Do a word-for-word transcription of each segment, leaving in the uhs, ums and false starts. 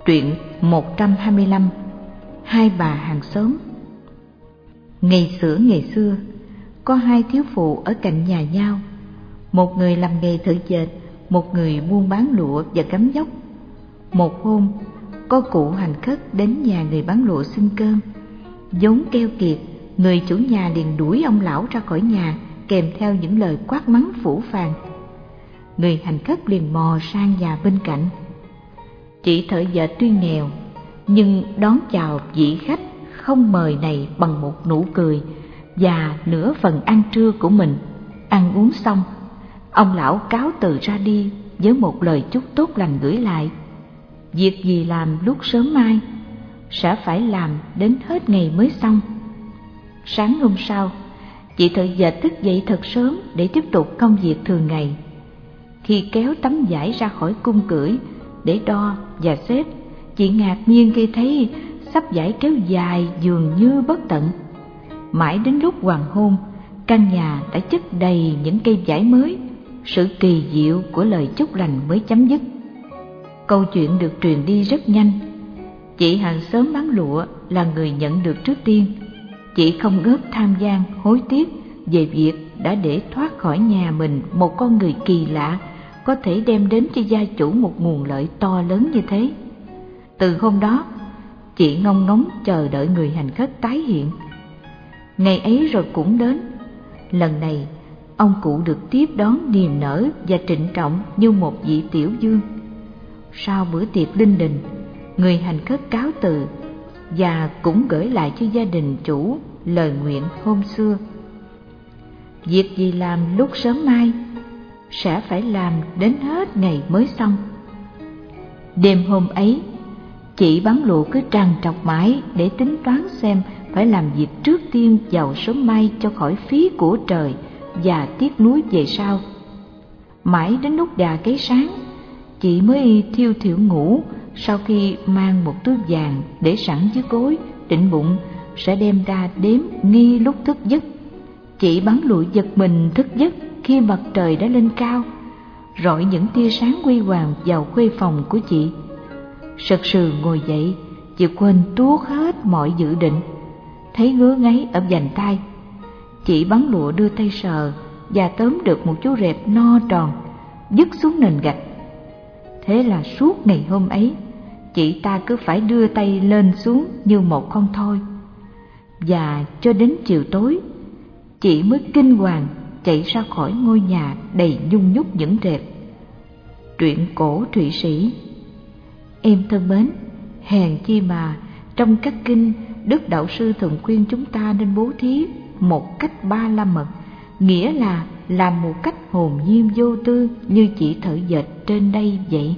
Truyện một trăm hai mươi lăm. Hai bà hàng xóm. Ngày xưa ngày xưa, có hai thiếu phụ ở cạnh nhà nhau. Một người làm nghề thợ dệt, một người buôn bán lụa và cắm dốc. Một hôm, có cụ hành khất đến nhà người bán lụa xin cơm. Vốn keo kiệt, người chủ nhà liền đuổi ông lão ra khỏi nhà, kèm theo những lời quát mắng phũ phàng. Người hành khất liền mò sang nhà bên cạnh. Chị thợ dệt tuy nghèo, nhưng đón chào vị khách không mời này bằng một nụ cười và nửa phần ăn trưa của mình. Ăn uống xong, ông lão cáo từ ra đi với một lời chúc tốt lành gửi lại. Việc gì làm lúc sớm mai, sẽ phải làm đến hết ngày mới xong. Sáng hôm sau, chị thợ dệt thức dậy thật sớm để tiếp tục công việc thường ngày. Khi kéo tấm vải ra khỏi cung cưỡi để đo và xếp, chị ngạc nhiên khi thấy xấp vải kéo dài dường như bất tận. Mãi đến lúc hoàng hôn, căn nhà đã chất đầy những cây vải mới. Sự kỳ diệu của lời chúc lành mới chấm dứt. Câu chuyện được truyền đi rất nhanh. Chị hàng xóm bán lụa là người nhận được trước tiên. Chị không ngớt tham gian hối tiếc về việc đã để thoát khỏi nhà mình một con người kỳ lạ, có thể đem đến cho gia chủ một nguồn lợi to lớn như thế. Từ hôm đó, chị ngóng ngóng chờ đợi người hành khất tái hiện. Ngày ấy rồi cũng đến. Lần này, ông cụ được tiếp đón niềm nở và trịnh trọng như một vị tiểu vương. Sau bữa tiệc linh đình, người hành khất cáo từ và cũng gửi lại cho gia đình chủ lời nguyện hôm xưa. Việc gì làm lúc sớm mai, sẽ phải làm đến hết ngày mới xong. Đêm hôm ấy, chị bán lụa cứ trằn trọc mãi để tính toán xem phải làm việc trước tiên vào sớm mai cho khỏi phí của trời và tiếc nuối về sau. Mãi đến lúc gà gáy sáng, chị mới thiêu thiểu ngủ. Sau khi mang một túi vàng để sẵn dưới gối, định bụng sẽ đem ra đếm nghi lúc thức giấc. Chị bán lụa giật mình thức giấc khi mặt trời đã lên cao, rọi những tia sáng huy hoàng vào khuê phòng của chị. Sật sừ ngồi dậy, chị quên tuốt hết mọi dự định. Thấy ngứa ngáy ở vành tay, chị bán lụa đưa tay sờ và tóm được một chú rệp no tròn, dứt xuống nền gạch. Thế là suốt ngày hôm ấy, chị ta cứ phải đưa tay lên xuống như một con thoi. Và cho đến chiều tối, chị mới kinh hoàng chạy ra khỏi ngôi nhà đầy nhung nhúc những rệp. Truyện cổ Thụy Sĩ. Em thân mến, hèn chi mà trong các kinh, Đức Đạo Sư thường khuyên chúng ta nên bố thí một cách ba la mật, nghĩa là làm một cách hồn nhiên vô tư như chị thợ dệt trên đây vậy.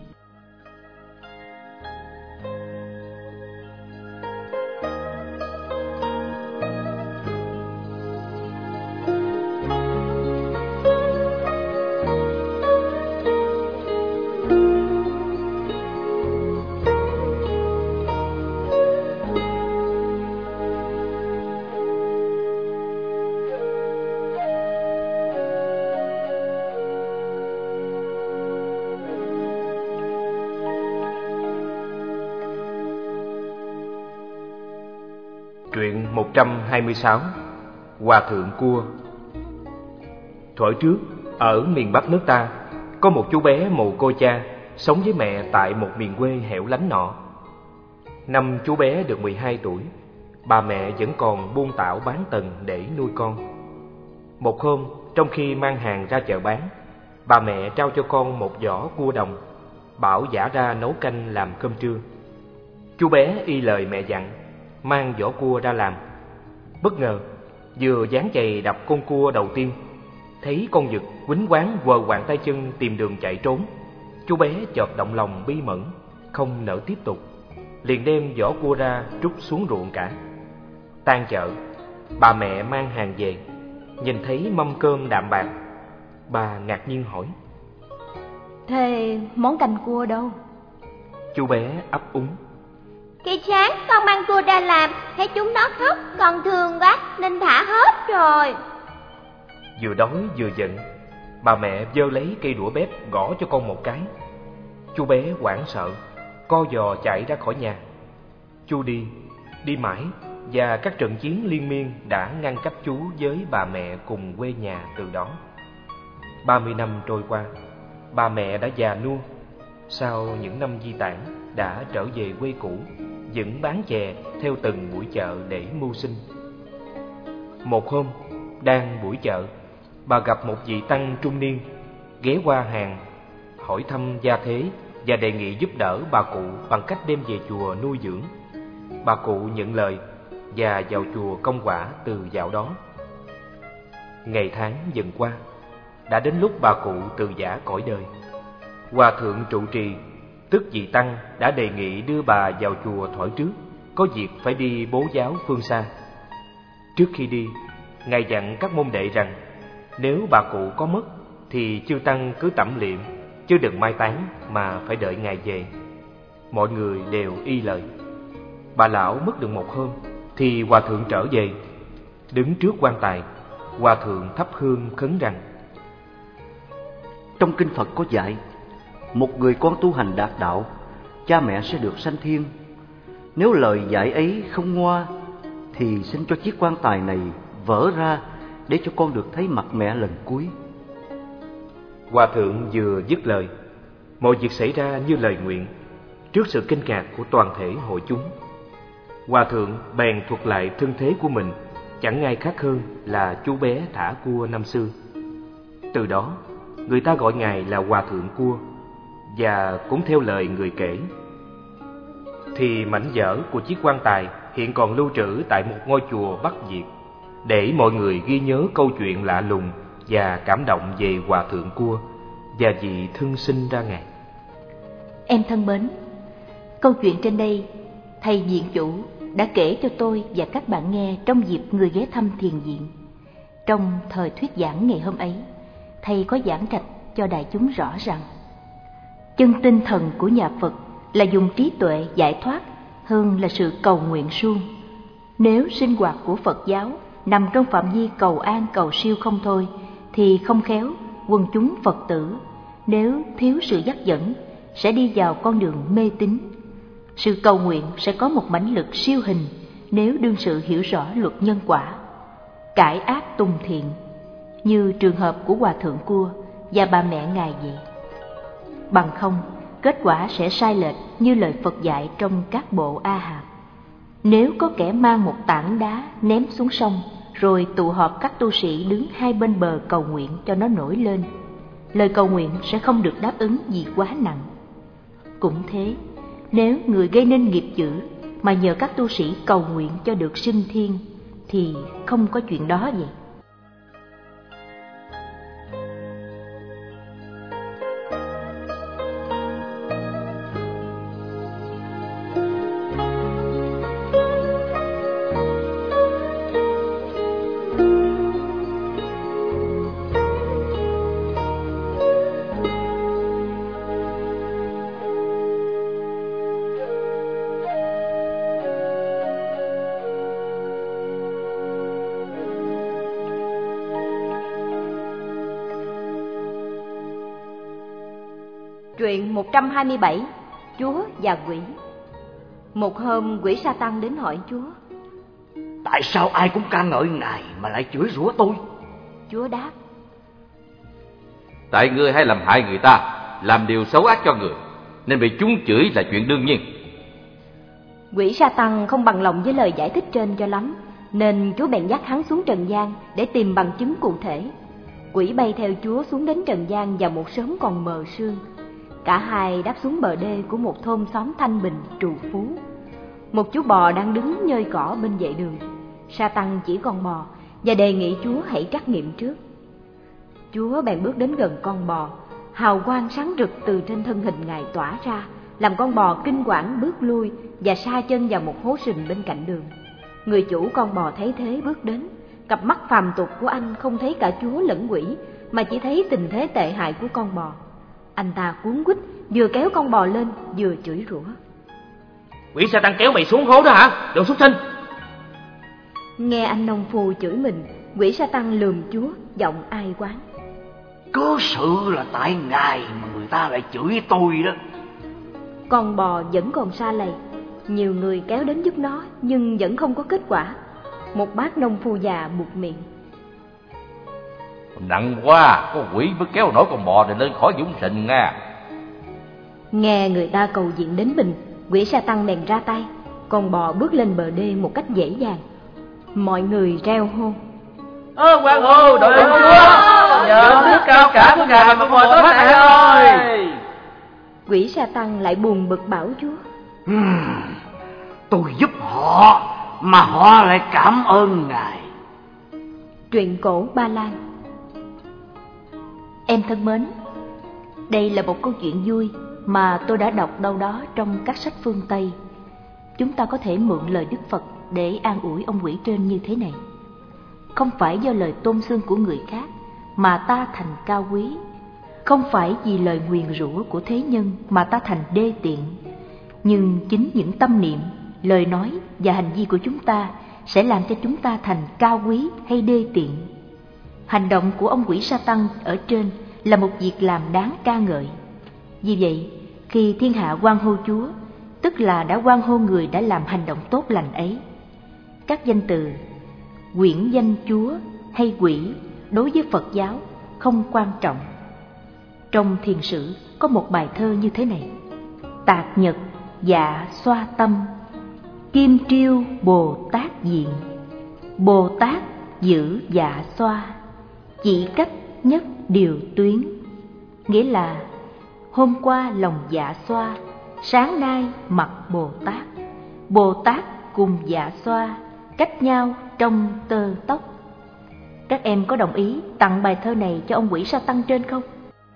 Truyện một trăm hai mươi sáu. Hòa thượng cua. Thuở trước, ở miền Bắc nước ta, có một chú bé mồ côi cha, sống với mẹ tại một miền quê hẻo lánh nọ. Năm chú bé được mười hai tuổi, bà mẹ vẫn còn buôn tảo bán tần để nuôi con. Một hôm, trong khi mang hàng ra chợ bán, bà mẹ trao cho con một giỏ cua đồng, bảo giã ra nấu canh làm cơm trưa. Chú bé y lời mẹ dặn, mang vỏ cua ra làm. Bất ngờ, vừa dán chày đập con cua đầu tiên, thấy con vịt quýnh quáng quờ quạng tay chân tìm đường chạy trốn. Chú bé chợt động lòng bi mẫn, không nỡ tiếp tục, liền đem vỏ cua ra trút xuống ruộng cả. Tan chợ, bà mẹ mang hàng về, nhìn thấy mâm cơm đạm bạc, bà ngạc nhiên hỏi: Thế món canh cua đâu? Chú bé ấp úng: Khi sáng con mang cua ra làm, thấy chúng nó khóc, con thương quá nên thả hết rồi. Vừa đói vừa giận, bà mẹ giơ lấy cây đũa bếp gõ cho con một cái. Chú bé hoảng sợ, co giò chạy ra khỏi nhà. Chú đi, đi mãi, và các trận chiến liên miên đã ngăn cách chú với bà mẹ cùng quê nhà từ đó. Ba mươi năm trôi qua, bà mẹ đã già nua. Sau những năm di tản, đã trở về quê cũ, vẫn bán chè theo từng buổi chợ để mưu sinh. Một hôm, đang buổi chợ, bà gặp một vị tăng trung niên, ghé qua hàng, hỏi thăm gia thế và đề nghị giúp đỡ bà cụ bằng cách đem về chùa nuôi dưỡng. Bà cụ nhận lời và vào chùa công quả từ dạo đó. Ngày tháng dần qua, đã đến lúc bà cụ từ giã cõi đời. Hòa thượng trụ trì, tức vị tăng, đã đề nghị đưa bà vào chùa thỏi trước, có việc phải đi bố giáo phương xa. Trước khi đi, ngài dặn các môn đệ rằng nếu bà cụ có mất thì chư tăng cứ tẩm liệm, chứ đừng mai táng mà phải đợi ngài về. Mọi người đều y lời. Bà lão mất được một hôm thì hòa thượng trở về. Đứng trước quan tài, hòa thượng thắp hương khấn rằng: Trong kinh Phật có dạy, một người con tu hành đạt đạo, cha mẹ sẽ được sanh thiên. Nếu lời dạy ấy không ngoa, thì xin cho chiếc quan tài này vỡ ra để cho con được thấy mặt mẹ lần cuối. Hòa thượng vừa dứt lời, mọi việc xảy ra như lời nguyện. Trước sự kinh ngạc của toàn thể hội chúng, hòa thượng bèn thuật lại thân thế của mình, chẳng ai khác hơn là chú bé thả cua năm xưa. Từ đó, người ta gọi ngài là Hòa thượng Cua. Và cũng theo lời người kể, thì mảnh vỡ của chiếc quan tài hiện còn lưu trữ tại một ngôi chùa Bắc Việt, để mọi người ghi nhớ câu chuyện lạ lùng và cảm động về Hòa thượng Cua và vị thân sinh ra ngài. Em thân mến, câu chuyện trên đây thầy viện chủ đã kể cho tôi và các bạn nghe trong dịp người ghé thăm thiền viện. Trong thời thuyết giảng ngày hôm ấy, thầy có giảng trạch cho đại chúng rõ rằng chân tinh thần của nhà Phật là dùng trí tuệ giải thoát hơn là sự cầu nguyện suông. Nếu sinh hoạt của Phật giáo nằm trong phạm vi cầu an cầu siêu không thôi, thì không khéo quần chúng Phật tử nếu thiếu sự dắt dẫn sẽ đi vào con đường mê tín. Sự cầu nguyện sẽ có một mãnh lực siêu hình nếu đương sự hiểu rõ luật nhân quả, cải ác tùng thiện, như trường hợp của Hòa thượng Cua và bà mẹ ngài vậy. Bằng không, kết quả sẽ sai lệch như lời Phật dạy trong các bộ A Hàm. Nếu có kẻ mang một tảng đá ném xuống sông, rồi tụ họp các tu sĩ đứng hai bên bờ cầu nguyện cho nó nổi lên, lời cầu nguyện sẽ không được đáp ứng vì quá nặng. Cũng thế, nếu người gây nên nghiệp dữ mà nhờ các tu sĩ cầu nguyện cho được sinh thiên, thì không có chuyện đó vậy. Truyện một trăm hai mươi bảy, Chúa và Quỷ. Một hôm quỷ sa tăng đến hỏi Chúa: Tại sao ai cũng ca ngợi Ngài mà lại chửi rủa tôi? Chúa đáp: Tại ngươi hay làm hại người ta, làm điều xấu ác cho người, nên bị chúng chửi là chuyện đương nhiên. Quỷ sa tăng không bằng lòng với lời giải thích trên cho lắm, nên Chúa bèn dắt hắn xuống trần gian để tìm bằng chứng cụ thể. Quỷ bay theo Chúa xuống đến trần gian vào một sớm còn mờ sương. Cả hai đáp xuống bờ đê của một thôn xóm thanh bình, trù phú. Một chú bò đang đứng nhơi cỏ bên vệ đường. Sa tăng chỉ con bò và đề nghị Chúa hãy trắc nghiệm trước. Chúa bèn bước đến gần con bò. Hào quang sáng rực từ trên thân hình Ngài tỏa ra, làm con bò kinh quản bước lui và sa chân vào một hố sình bên cạnh đường. Người chủ con bò thấy thế bước đến. Cặp mắt phàm tục của anh không thấy cả Chúa lẫn quỷ, mà chỉ thấy tình thế tệ hại của con bò. Anh ta cuống quýt, vừa kéo con bò lên vừa chửi rủa: Quỷ sa tăng kéo mày xuống hố đó hả, đồ súc sinh! Nghe anh nông phu chửi mình, quỷ sa tăng lườm Chúa, giọng ai oán: Cứ sự là tại Ngài mà người ta lại chửi tôi đó. con bò vẫn còn sa lầy. Nhiều người kéo đến giúp nó nhưng vẫn không có kết quả. Một bác nông phu già buột miệng: Nặng quá, có quỷ mới kéo nổi con bò này lên khỏi vũng sình nha. Nghe người ta cầu viện đến bình, quỷ sa tăng bèn ra tay. Con bò bước lên bờ đê một cách dễ dàng. Mọi người reo hô: Ơ quan hô, đội ơn Chúa, nhờ nước cao cả của Ngài mà con bò thoát nạn rồi. Quỷ sa tăng lại buồn bực bảo Chúa: uhm, Tôi giúp họ mà họ lại cảm ơn Ngài. Truyện cổ Ba Lan. Em thân mến, đây là một câu chuyện vui mà tôi đã đọc đâu đó trong các sách phương Tây. Chúng ta có thể mượn lời Đức Phật để an ủi ông quỷ trên như thế này: không phải do lời tôn xưng của người khác mà ta thành cao quý, không phải vì lời nguyền rủa của thế nhân mà ta thành đê tiện, nhưng chính những tâm niệm, lời nói và hành vi của chúng ta sẽ làm cho chúng ta thành cao quý hay đê tiện. Hành động của ông quỷ Sa-tăng ở trên là một việc làm đáng ca ngợi. Vì vậy, khi thiên hạ hoan hô Chúa, tức là đã hoan hô người đã làm hành động tốt lành ấy. Các danh từ quyển danh Chúa hay quỷ đối với Phật giáo không quan trọng. Trong thiền sử có một bài thơ như thế này: Tạc nhật dạ xoa tâm, kim triêu Bồ Tát diện, Bồ Tát giữ dạ xoa, chỉ cách nhất điều tuyến. Nghĩa là hôm qua lòng dạ xoa, sáng nay mặt Bồ Tát, Bồ Tát cùng dạ xoa, cách nhau trong tơ tóc. Các em có đồng ý tặng bài thơ này cho ông quỷ sa tăng trên không?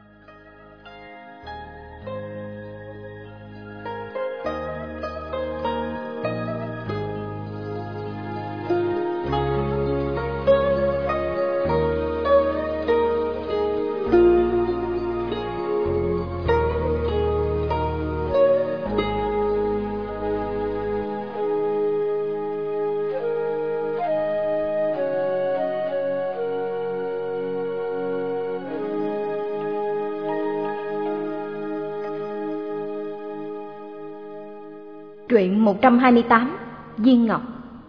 Truyện một trăm hai mươi tám. Viên Ngọc.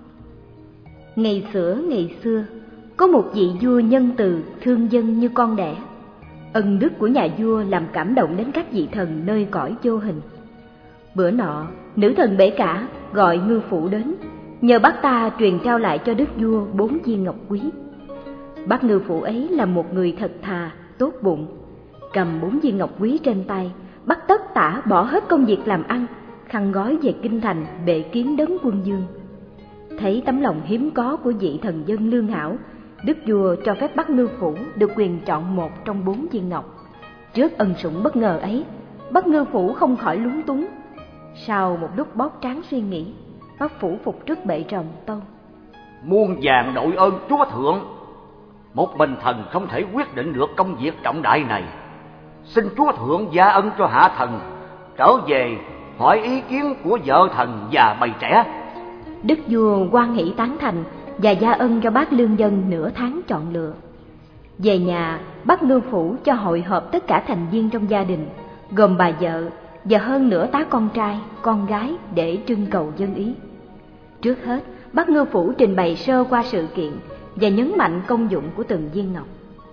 Ngày xưa ngày xưa, có một vị vua nhân từ thương dân như con đẻ. Ân đức của nhà vua làm cảm động đến các vị thần nơi cõi vô hình. Bữa nọ, nữ thần Bể Cả gọi ngư phụ đến, nhờ bác ta truyền trao lại cho đức vua bốn viên ngọc quý. Bác ngư phụ ấy là một người thật thà, tốt bụng. Cầm bốn viên ngọc quý trên tay, bắt tất tả bỏ hết công việc làm ăn, khăn gói về kinh thành bệ kiến đấng quân vương. Thấy tấm lòng hiếm có của vị thần dân lương hảo, đức vua cho phép bác ngư phủ được quyền chọn một trong bốn viên ngọc. Trước ân sủng bất ngờ ấy, bác ngư phủ không khỏi lúng túng. Sau một lúc bóp trán suy nghĩ, bác phủ phục trước bệ rồng tâu: Muôn vàn đội ơn Chúa Thượng, một mình thần không thể quyết định được công việc trọng đại này. Xin Chúa Thượng gia ân cho hạ thần trở về hỏi ý kiến của vợ thần và bầy trẻ. Đức vua hoan hỷ tán thành và gia ân cho bác lương dân nửa tháng chọn lựa. Về nhà, bác ngư phủ cho hội họp tất cả thành viên trong gia đình, gồm bà vợ và hơn nửa tá con trai, con gái để trưng cầu dân ý. Trước hết, bác ngư phủ trình bày sơ qua sự kiện và nhấn mạnh công dụng của từng viên ngọc.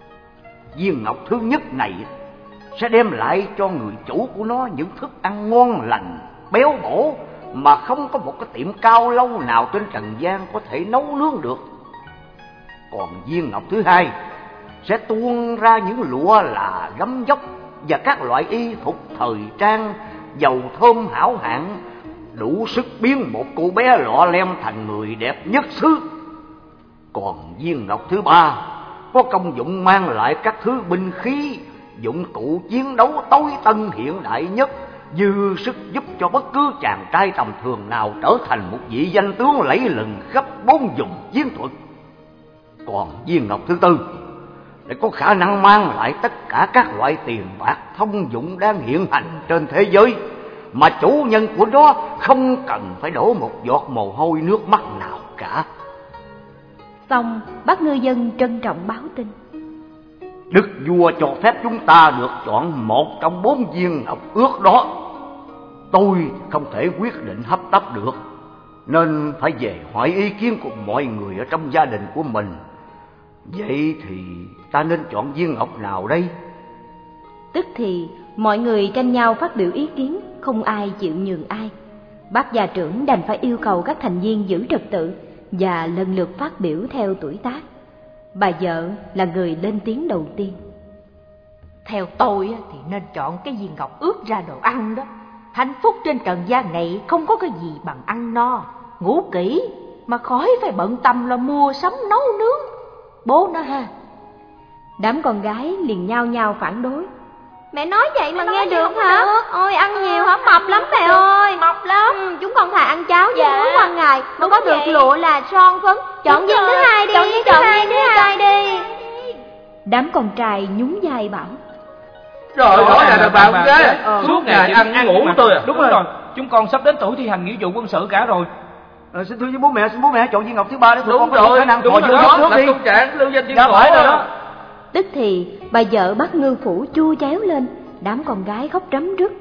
Viên ngọc thứ nhất này sẽ đem lại cho người chủ của nó những thức ăn ngon lành, béo bổ mà không có một cái tiệm cao lâu nào trên trần gian có thể nấu nướng được. Còn viên ngọc thứ hai sẽ tuôn ra những lụa là gấm dốc và các loại y phục thời trang, dầu thơm hảo hạng, đủ sức biến một cô bé lọ lem thành người đẹp nhất xứ. Còn viên ngọc thứ ba có công dụng mang lại các thứ binh khí, dụng cụ chiến đấu tối tân hiện đại nhất, dư sức giúp cho bất cứ chàng trai tầm thường nào trở thành một vị danh tướng lẫy lừng khắp bốn vùng chiến thuật. Còn viên ngọc thứ tư để có khả năng mang lại tất cả các loại tiền bạc thông dụng đang hiện hành trên thế giới, mà chủ nhân của nó không cần phải đổ một giọt mồ hôi nước mắt nào cả. Xong, bác ngư dân trân trọng báo tin: Đức vua cho phép chúng ta được chọn một trong bốn viên ngọc ước đó. tôi không thể quyết định hấp tấp được, nên phải về hỏi ý kiến của mọi người ở trong gia đình của mình. Vậy thì ta nên chọn viên ngọc nào đây? Tức thì mọi người tranh nhau phát biểu ý kiến, không ai chịu nhường ai. Bác gia trưởng đành phải yêu cầu các thành viên giữ trật tự và lần lượt phát biểu theo tuổi tác. Bà vợ là người lên tiếng đầu tiên. Theo tôi thì nên chọn cái viên ngọc ướp ra đồ ăn đó. Hạnh phúc trên trần gian này không có cái gì bằng ăn no, ngủ kỹ, mà khỏi phải bận tâm lo mua sắm nấu nướng. Bố nó ha. Đám con gái liền nhao nhao phản đối. Mẹ nói vậy mà Mẹ nghe được được hả? được. Ôi ăn nhiều hả? Mập lắm mẹ ơi. Mập lắm. Ừ, chúng con thà ăn cháo với Dạ. muối qua ngày mà Đúng có được vậy. lụa là son phấn. Chọn Đúng viên thứ rồi. hai đi. Chọn viên thứ Chọn hai viên thứ đi. hai đi. Đám con trai nhún vai bảo. Rồi rõ ràng là bà con gái Ờ, suốt ngày ăn ngủ tôi à. Đúng rồi, chúng con sắp đến tuổi thi hành nghĩa vụ quân sự cả rồi. Ờ, xin thưa với bố mẹ, xin bố mẹ chọn viên ngọc thứ ba để tụi Đúng con có đủ rồi, khả năng đúng thò rồi vô đó, nước là đi. công trạng lưu danh chính Dạ phải rồi đó. Tức thì bà vợ bắt ngư phủ chua chéo lên, đám con gái khóc rắm rứt.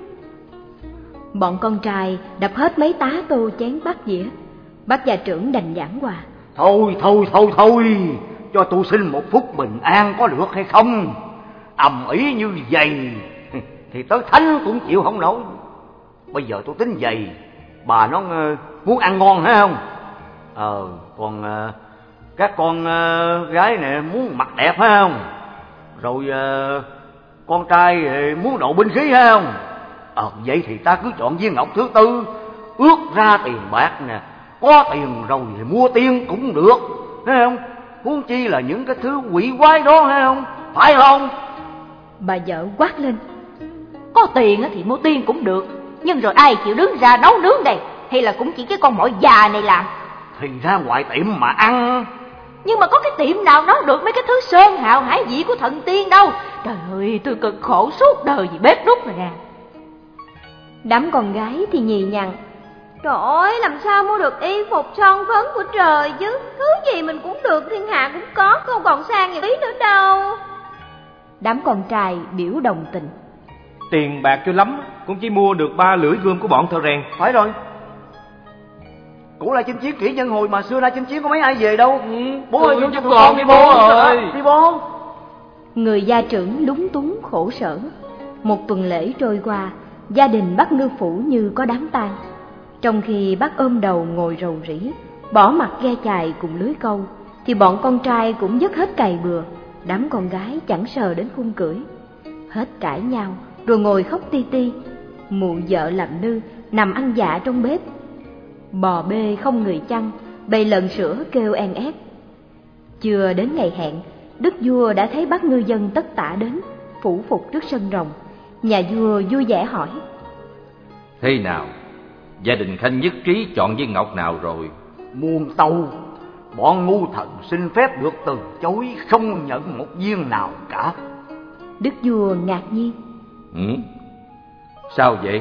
Bọn con trai đập hết mấy tá tô chén bát dĩa. Bác gia trưởng đành giảng hòa. Thôi thôi thôi thôi, cho tôi xin một phút bình an có được hay không? Ầm ĩ như vậy thì tới thánh cũng chịu không nổi. Bây giờ tôi tính vậy, bà nó uh, muốn ăn ngon hay không? Ờ, còn uh, các con uh, gái này muốn mặc đẹp phải không? Rồi uh, con trai uh, muốn độ binh khí hay không? Ờ, vậy thì ta cứ chọn viên ngọc thứ tư, ước ra tiền bạc nè, có tiền rồi thì mua tiên cũng được, thấy không? Huống chi là những cái thứ quỷ quái đó, thấy không? Phải không? Bà vợ quát lên. Có tiền thì mua tiên cũng được, nhưng rồi ai chịu đứng ra nấu nướng đây? Hay là cũng chỉ cái con mỏi già này làm? Thì ra ngoài tiệm mà ăn. Nhưng mà có cái tiệm nào nấu được mấy cái thứ sơn hào hải vị của thần tiên đâu. Trời ơi, tôi cực khổ suốt đời vì bếp nút này nè. Đám con gái thì nhì nhằng. Trời ơi, làm sao mua được y phục son phấn của trời chứ? Thứ gì mình cũng được, thiên hạ cũng có, không còn sang gì tí nữa đâu. Đám con trai biểu đồng tình. Tiền bạc cho lắm cũng chỉ mua được ba lưỡi gươm của bọn thợ rèn. Phải rồi. Cũng là chinh chiến kỹ nhân hồi mà xưa nay chinh chiến có mấy ai về đâu. Ừ, Bố ơi, ừ, cho chứ tụi còn con đi bố ơi. Đi bố. Người gia trưởng lúng túng khổ sở. Một tuần lễ trôi qua, gia đình bác ngư phủ như có đám tang. Trong khi bác ôm đầu ngồi rầu rĩ, bỏ mặt ghe chài cùng lưới câu, thì bọn con trai cũng dứt hết cày bừa. Đám con gái chẳng sờ đến khung cưỡi. Hết cãi nhau rồi ngồi khóc ti ti. Mụ vợ làm nư nằm ăn dạ trong bếp. Bò bê không người chăn, bầy lợn sữa kêu en ét. Chưa đến ngày hẹn, đức vua đã thấy bác ngư dân tất tả đến, phủ phục trước sân rồng. Nhà vua vui vẻ hỏi. Thế nào, gia đình Khanh nhất trí chọn viên ngọc nào rồi? Muôn tâu, bọn ngu thần xin phép được từ chối, không nhận một viên nào cả. Đức vua ngạc nhiên. Ừ? Sao vậy?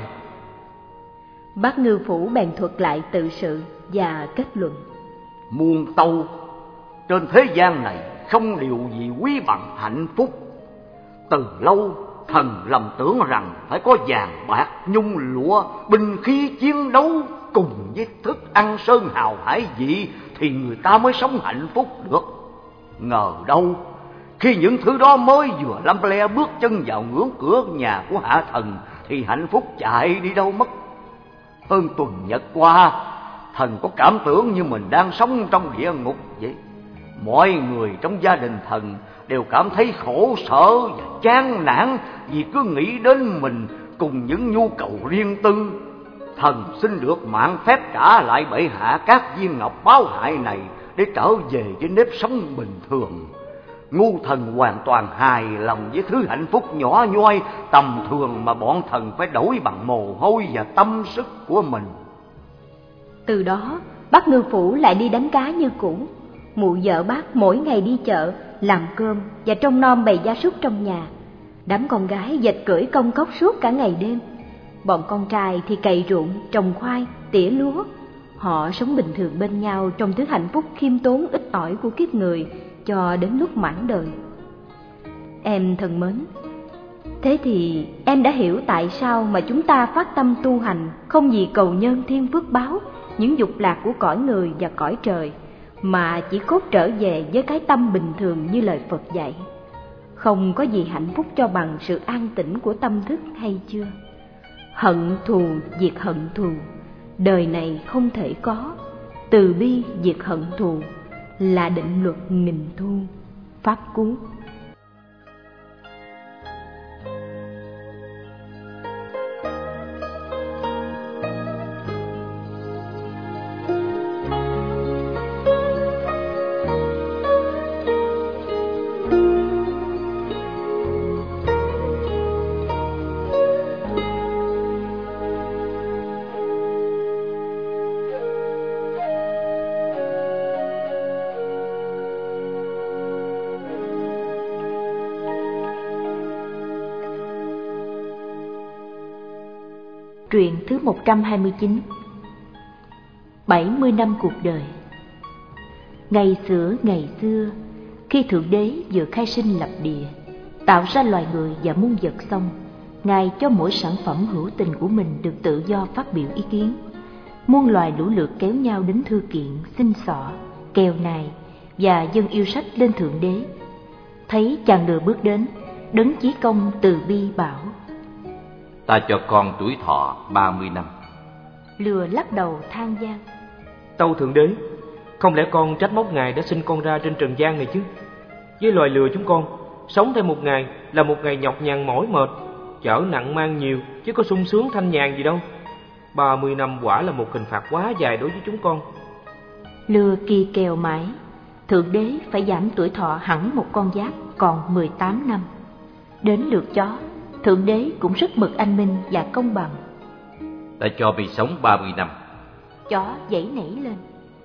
Bác ngư phủ bèn thuật lại tự sự và kết luận. Muôn tâu, trên thế gian này không điều gì quý bằng hạnh phúc. Từ lâu thần lầm tưởng rằng phải có vàng bạc nhung lụa, binh khí chiến đấu cùng với thức ăn sơn hào hải vị thì người ta mới sống hạnh phúc được. Ngờ đâu khi những thứ đó mới vừa lăm le bước chân vào ngưỡng cửa nhà của hạ thần thì hạnh phúc chạy đi đâu mất. Hơn tuần nhật qua, thần có cảm tưởng như mình đang sống trong địa ngục vậy. Mọi người trong gia đình thần đều cảm thấy khổ sở và chán nản vì cứ nghĩ đến mình cùng những nhu cầu riêng tư. Thần xin được mạng phép trả lại bệ hạ các viên ngọc báo hại này để trở về với nếp sống bình thường. Ngu thần hoàn toàn hài lòng với thứ hạnh phúc nhỏ nhoi tầm thường mà bọn thần phải đổi bằng mồ hôi và tâm sức của mình. Từ đó bác ngư phủ lại đi đánh cá như cũ. Mụ vợ bác mỗi ngày đi chợ làm cơm và trông nom bầy gia súc trong nhà. Đám con gái dệt cưỡi công cốc suốt cả ngày đêm. Bọn con trai thì cày ruộng, trồng khoai, tỉa lúa. Họ sống bình thường bên nhau trong thứ hạnh phúc khiêm tốn ít ỏi của kiếp người cho đến lúc mãn đời. Em thân mến, Thế thì em đã hiểu tại sao mà chúng ta phát tâm tu hành không vì cầu nhân thiên phước báo, những dục lạc của cõi người và cõi trời, mà chỉ cốt trở về với cái tâm bình thường như lời Phật dạy. Không có gì hạnh phúc cho bằng sự an tĩnh của tâm thức, hay chưa? Hận thù diệt hận thù, đời này không thể có. Từ bi diệt hận thù là định luật nghìn thu, pháp cú. Truyện thứ một trăm hai mươi chín. bảy mươi năm cuộc đời. Ngày xưa ngày xưa, khi Thượng Đế vừa khai sinh lập địa, tạo ra loài người và muôn vật xong, Ngài cho mỗi sản phẩm hữu tình của mình được tự do phát biểu ý kiến. Muôn loài lũ lượt kéo nhau đến thư kiện, xin xỏ, kèo nài và dâng yêu sách lên Thượng Đế. Thấy chàng lừa bước đến, Đấng Chí Công từ bi bảo: Ta cho con tuổi thọ ba mươi năm. Lừa lắc đầu than van: Tâu Thượng Đế, không lẽ con trách móc Ngài đã sinh con ra trên trần gian này chứ? Với loài lừa chúng con, sống thêm một ngày là một ngày nhọc nhằn mỏi mệt, chở nặng mang nhiều chứ có sung sướng thanh nhàn gì đâu. Ba mươi năm quả là một hình phạt quá dài đối với chúng con. Lừa kỳ kèo mãi, Thượng Đế phải giảm tuổi thọ hẳn một con giáp còn mười tám năm. Đến lượt chó, Thượng Đế cũng rất mực anh minh và công bằng. Ta cho mày sống ba mươi năm. Chó giãy nảy lên: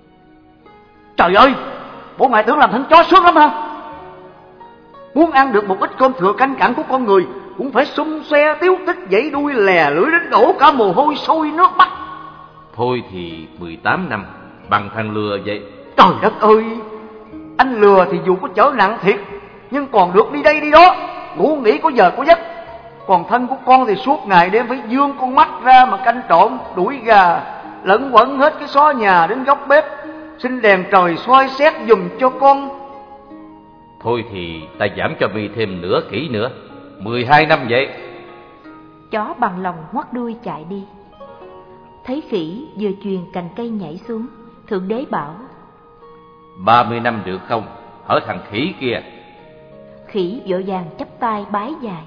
Trời ơi, bộ ngài tưởng làm thân chó sướng lắm hả? Muốn ăn được một ít cơm thừa canh cặn của con người cũng phải xum xoe tiếu tích dãy đuôi lè lưỡi đến đổ cả mồ hôi sôi nước mắt. Thôi thì mười tám năm, bằng thằng lừa vậy. Trời đất ơi, anh lừa thì dù có chở nặng thiệt, nhưng còn được đi đây đi đó, ngủ nghỉ có giờ có giấc. Còn thân của con thì suốt ngày đêm phải dương con mắt ra mà canh trộm, đuổi gà, lẫn quẩn hết cái xó nhà đến góc bếp, xin đèn trời soi xét giùm cho con. Thôi thì ta giảm cho mi thêm nửa kỷ nữa, mười hai năm vậy. Chó bằng lòng ngoắt đuôi chạy đi. Thấy khỉ vừa chuyền cành cây nhảy xuống, Thượng Đế bảo: Ba mươi năm được không, hỡi thằng khỉ kia. Khỉ vội vàng chắp tay bái dài: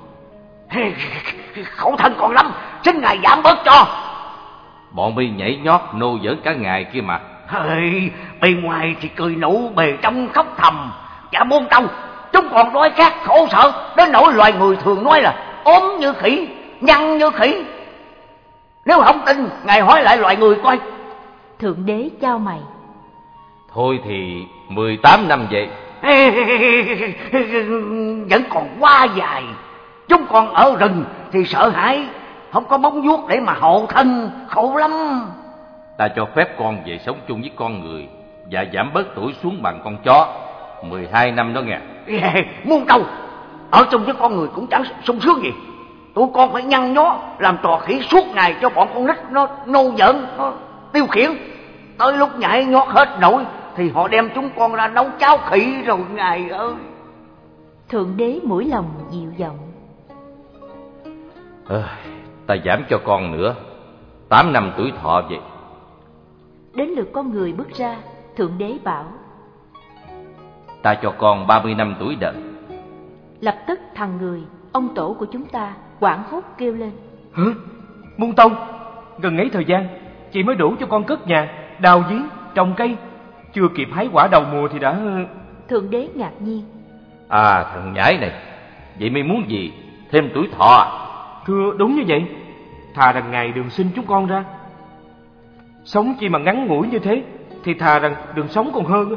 Khẩu thân còn lắm, xin ngài giảm bớt cho. Bọn mi nhảy nhót nô giỡn cả ngày kia mà. Hey, bề ngoài thì cười nụ, bề trong khóc thầm. Dạ muôn tông, chúng còn đói khát khổ sở đến nỗi loài người thường nói là ốm như khỉ, nhăn như khỉ. Nếu không tin, ngài hỏi lại loài người coi. Thượng Đế chau mày: Thôi thì mười tám năm vậy. Vẫn còn quá dài. Chúng còn ở rừng thì sợ hãi, không có móng vuốt để mà hộ thân, khổ lắm. Ta cho phép con về sống chung với con người và giảm bớt tuổi xuống bằng con chó. Mười hai năm đó nghe. Muôn câu, ở chung với con người cũng chẳng sung sướng gì. Tụi con phải nhăn nhó làm trò khỉ suốt ngày cho bọn con nít nó nô giỡn, nó tiêu khiển. Tới lúc nhảy nhót hết nổi thì họ đem chúng con ra nấu cháo khỉ rồi ngài ơi. Thượng Đế mũi lòng dịu giọng: À, ta giảm cho con nữa, tám năm tuổi thọ vậy. Đến lượt con người bước ra, Thượng Đế bảo: Ta cho con ba mươi năm tuổi đời. Lập tức thằng người, ông tổ của chúng ta, hoảng hốt kêu lên: Hả? Muôn Tông, gần ấy thời gian chị mới đủ cho con cất nhà, đào giếng, trồng cây, chưa kịp hái quả đầu mùa thì đã... Thượng Đế ngạc nhiên: À thằng nhãi này, vậy mày muốn gì? Thêm tuổi thọ à? Thưa đúng như vậy, thà rằng ngài đừng sinh chúng con ra. Sống chi mà ngắn ngủi như thế, thì thà rằng đừng sống còn hơn.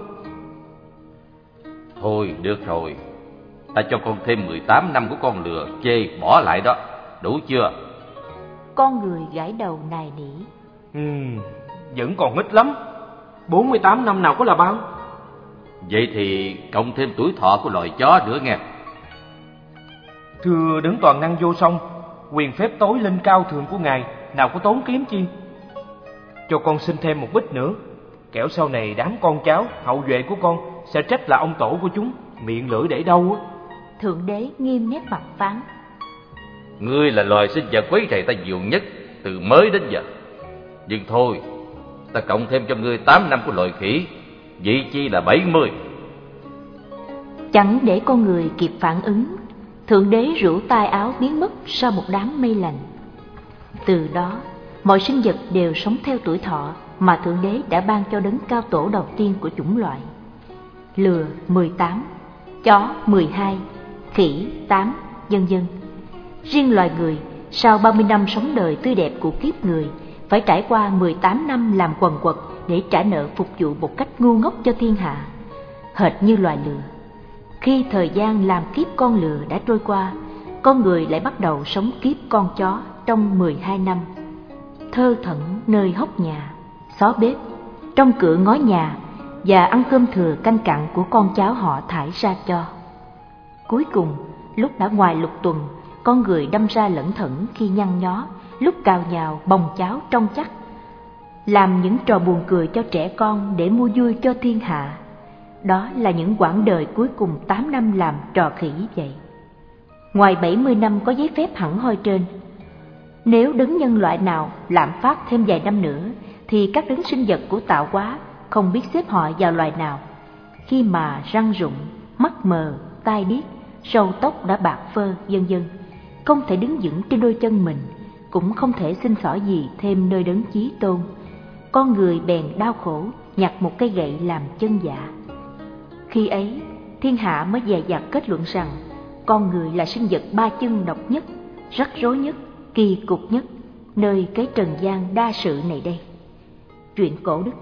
Thôi được rồi, ta cho con thêm mười tám năm của con lừa, chê bỏ lại đó, đủ chưa? Con người gãi đầu nài nỉ: Ừ, vẫn còn ít lắm, bốn mươi tám năm nào có là bao. Vậy thì cộng thêm tuổi thọ của loài chó nữa nghe. Thưa đấng toàn năng vô song, quyền phép tối linh cao thượng của Ngài nào có tốn kém chi. Cho con xin thêm một bích nữa, kẻo sau này đám con cháu hậu duệ của con sẽ trách là ông tổ của chúng miệng lưỡi để đâu á. Thượng đế nghiêm nét mặt phán: Ngươi là loài sinh vật quấy rầy ta nhiều nhất từ mới đến giờ. Nhưng thôi, ta cộng thêm cho ngươi tám năm của loài khỉ, vị chi là bảy mươi. Chẳng để con người kịp phản ứng, Thượng đế rũ tay áo biến mất sau một đám mây lành. Từ đó, mọi sinh vật đều sống theo tuổi thọ mà Thượng đế đã ban cho đấng cao tổ đầu tiên của chủng loại. Lừa mười tám, chó mười hai, khỉ tám, vân vân. Riêng loài người, sau ba mươi năm sống đời tươi đẹp của kiếp người, phải trải qua mười tám năm làm quần quật để trả nợ phục vụ một cách ngu ngốc cho thiên hạ. Hệt như loài lừa, khi thời gian làm kiếp con lừa đã trôi qua, con người lại bắt đầu sống kiếp con chó trong mười hai năm. Thơ thẩn nơi hốc nhà, xó bếp, trong cửa ngói nhà và ăn cơm thừa canh cặn của con cháu họ thải ra cho. Cuối cùng, lúc đã ngoài lục tuần, con người đâm ra lẩn thẩn khi nhăn nhó, lúc cào nhào bồng cháo trong chắc, làm những trò buồn cười cho trẻ con để mua vui cho thiên hạ. Đó là những quãng đời cuối cùng tám năm làm trò khỉ vậy. Ngoài bảy mươi năm có giấy phép hẳn hoi trên, nếu đấng nhân loại nào lạm phát thêm vài năm nữa, thì các đấng sinh vật của tạo hóa không biết xếp họ vào loài nào. Khi mà răng rụng, mắt mờ, tai điếc, râu tóc đã bạc phơ, vân vân, không thể đứng vững trên đôi chân mình, cũng không thể xin xỏ gì thêm nơi đấng chí tôn, con người bèn đau khổ nhặt một cây gậy làm chân dạ. Khi ấy, thiên hạ mới dè dặt kết luận rằng con người là sinh vật ba chân độc nhất, rắc rối nhất, kỳ cục nhất nơi cái trần gian đa sự này đây. Truyện cổ Đức.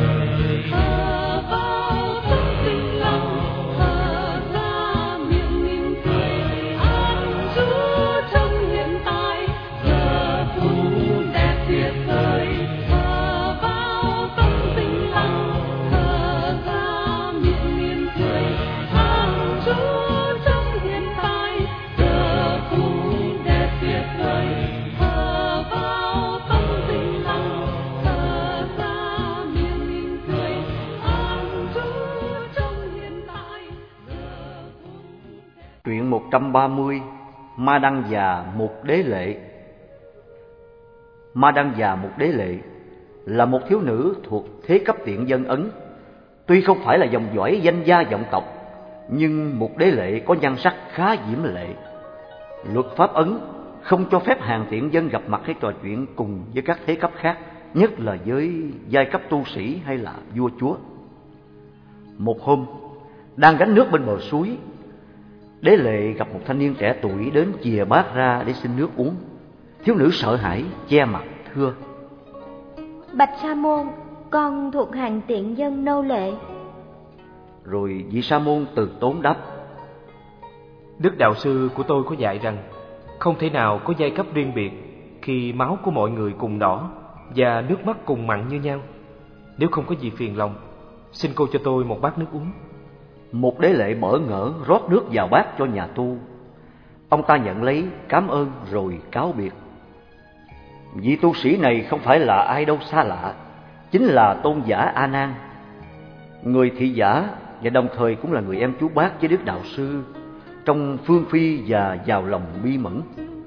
Miệng trăm ba mươi. Ma Đăng Già Một Đế Lệ. Ma Đăng Già Một Đế Lệ là một thiếu nữ thuộc thế cấp tiện dân Ấn. Tuy không phải là dòng dõi danh gia vọng tộc, nhưng Một Đế Lệ có nhan sắc khá diễm lệ. Luật pháp Ấn không cho phép hàng tiện dân gặp mặt hay trò chuyện cùng với các thế cấp khác, nhất là với giai cấp tu sĩ hay là vua chúa. Một hôm, đang gánh nước bên bờ suối, Đế Lệ gặp một thanh niên trẻ tuổi đến chìa bát ra để xin nước uống. Thiếu nữ sợ hãi che mặt thưa: Bạch Sa môn, con thuộc hàng tiện dân nô lệ. Rồi vị sa môn từ tốn đáp: Đức đạo sư của tôi có dạy rằng không thể nào có giai cấp riêng biệt khi máu của mọi người cùng đỏ và nước mắt cùng mặn như nhau. Nếu không có gì phiền lòng, xin cô cho tôi một bát nước uống. Một Đế Lệ bỡ ngỡ rót nước vào bát cho nhà tu. Ông ta nhận lấy, cảm ơn rồi cáo biệt. Vị tu sĩ này không phải là ai đâu xa lạ, chính là tôn giả A Nan, người thị giả và đồng thời cũng là người em chú bác với Đức đạo sư trong phương phi và giàu lòng bi mẫn.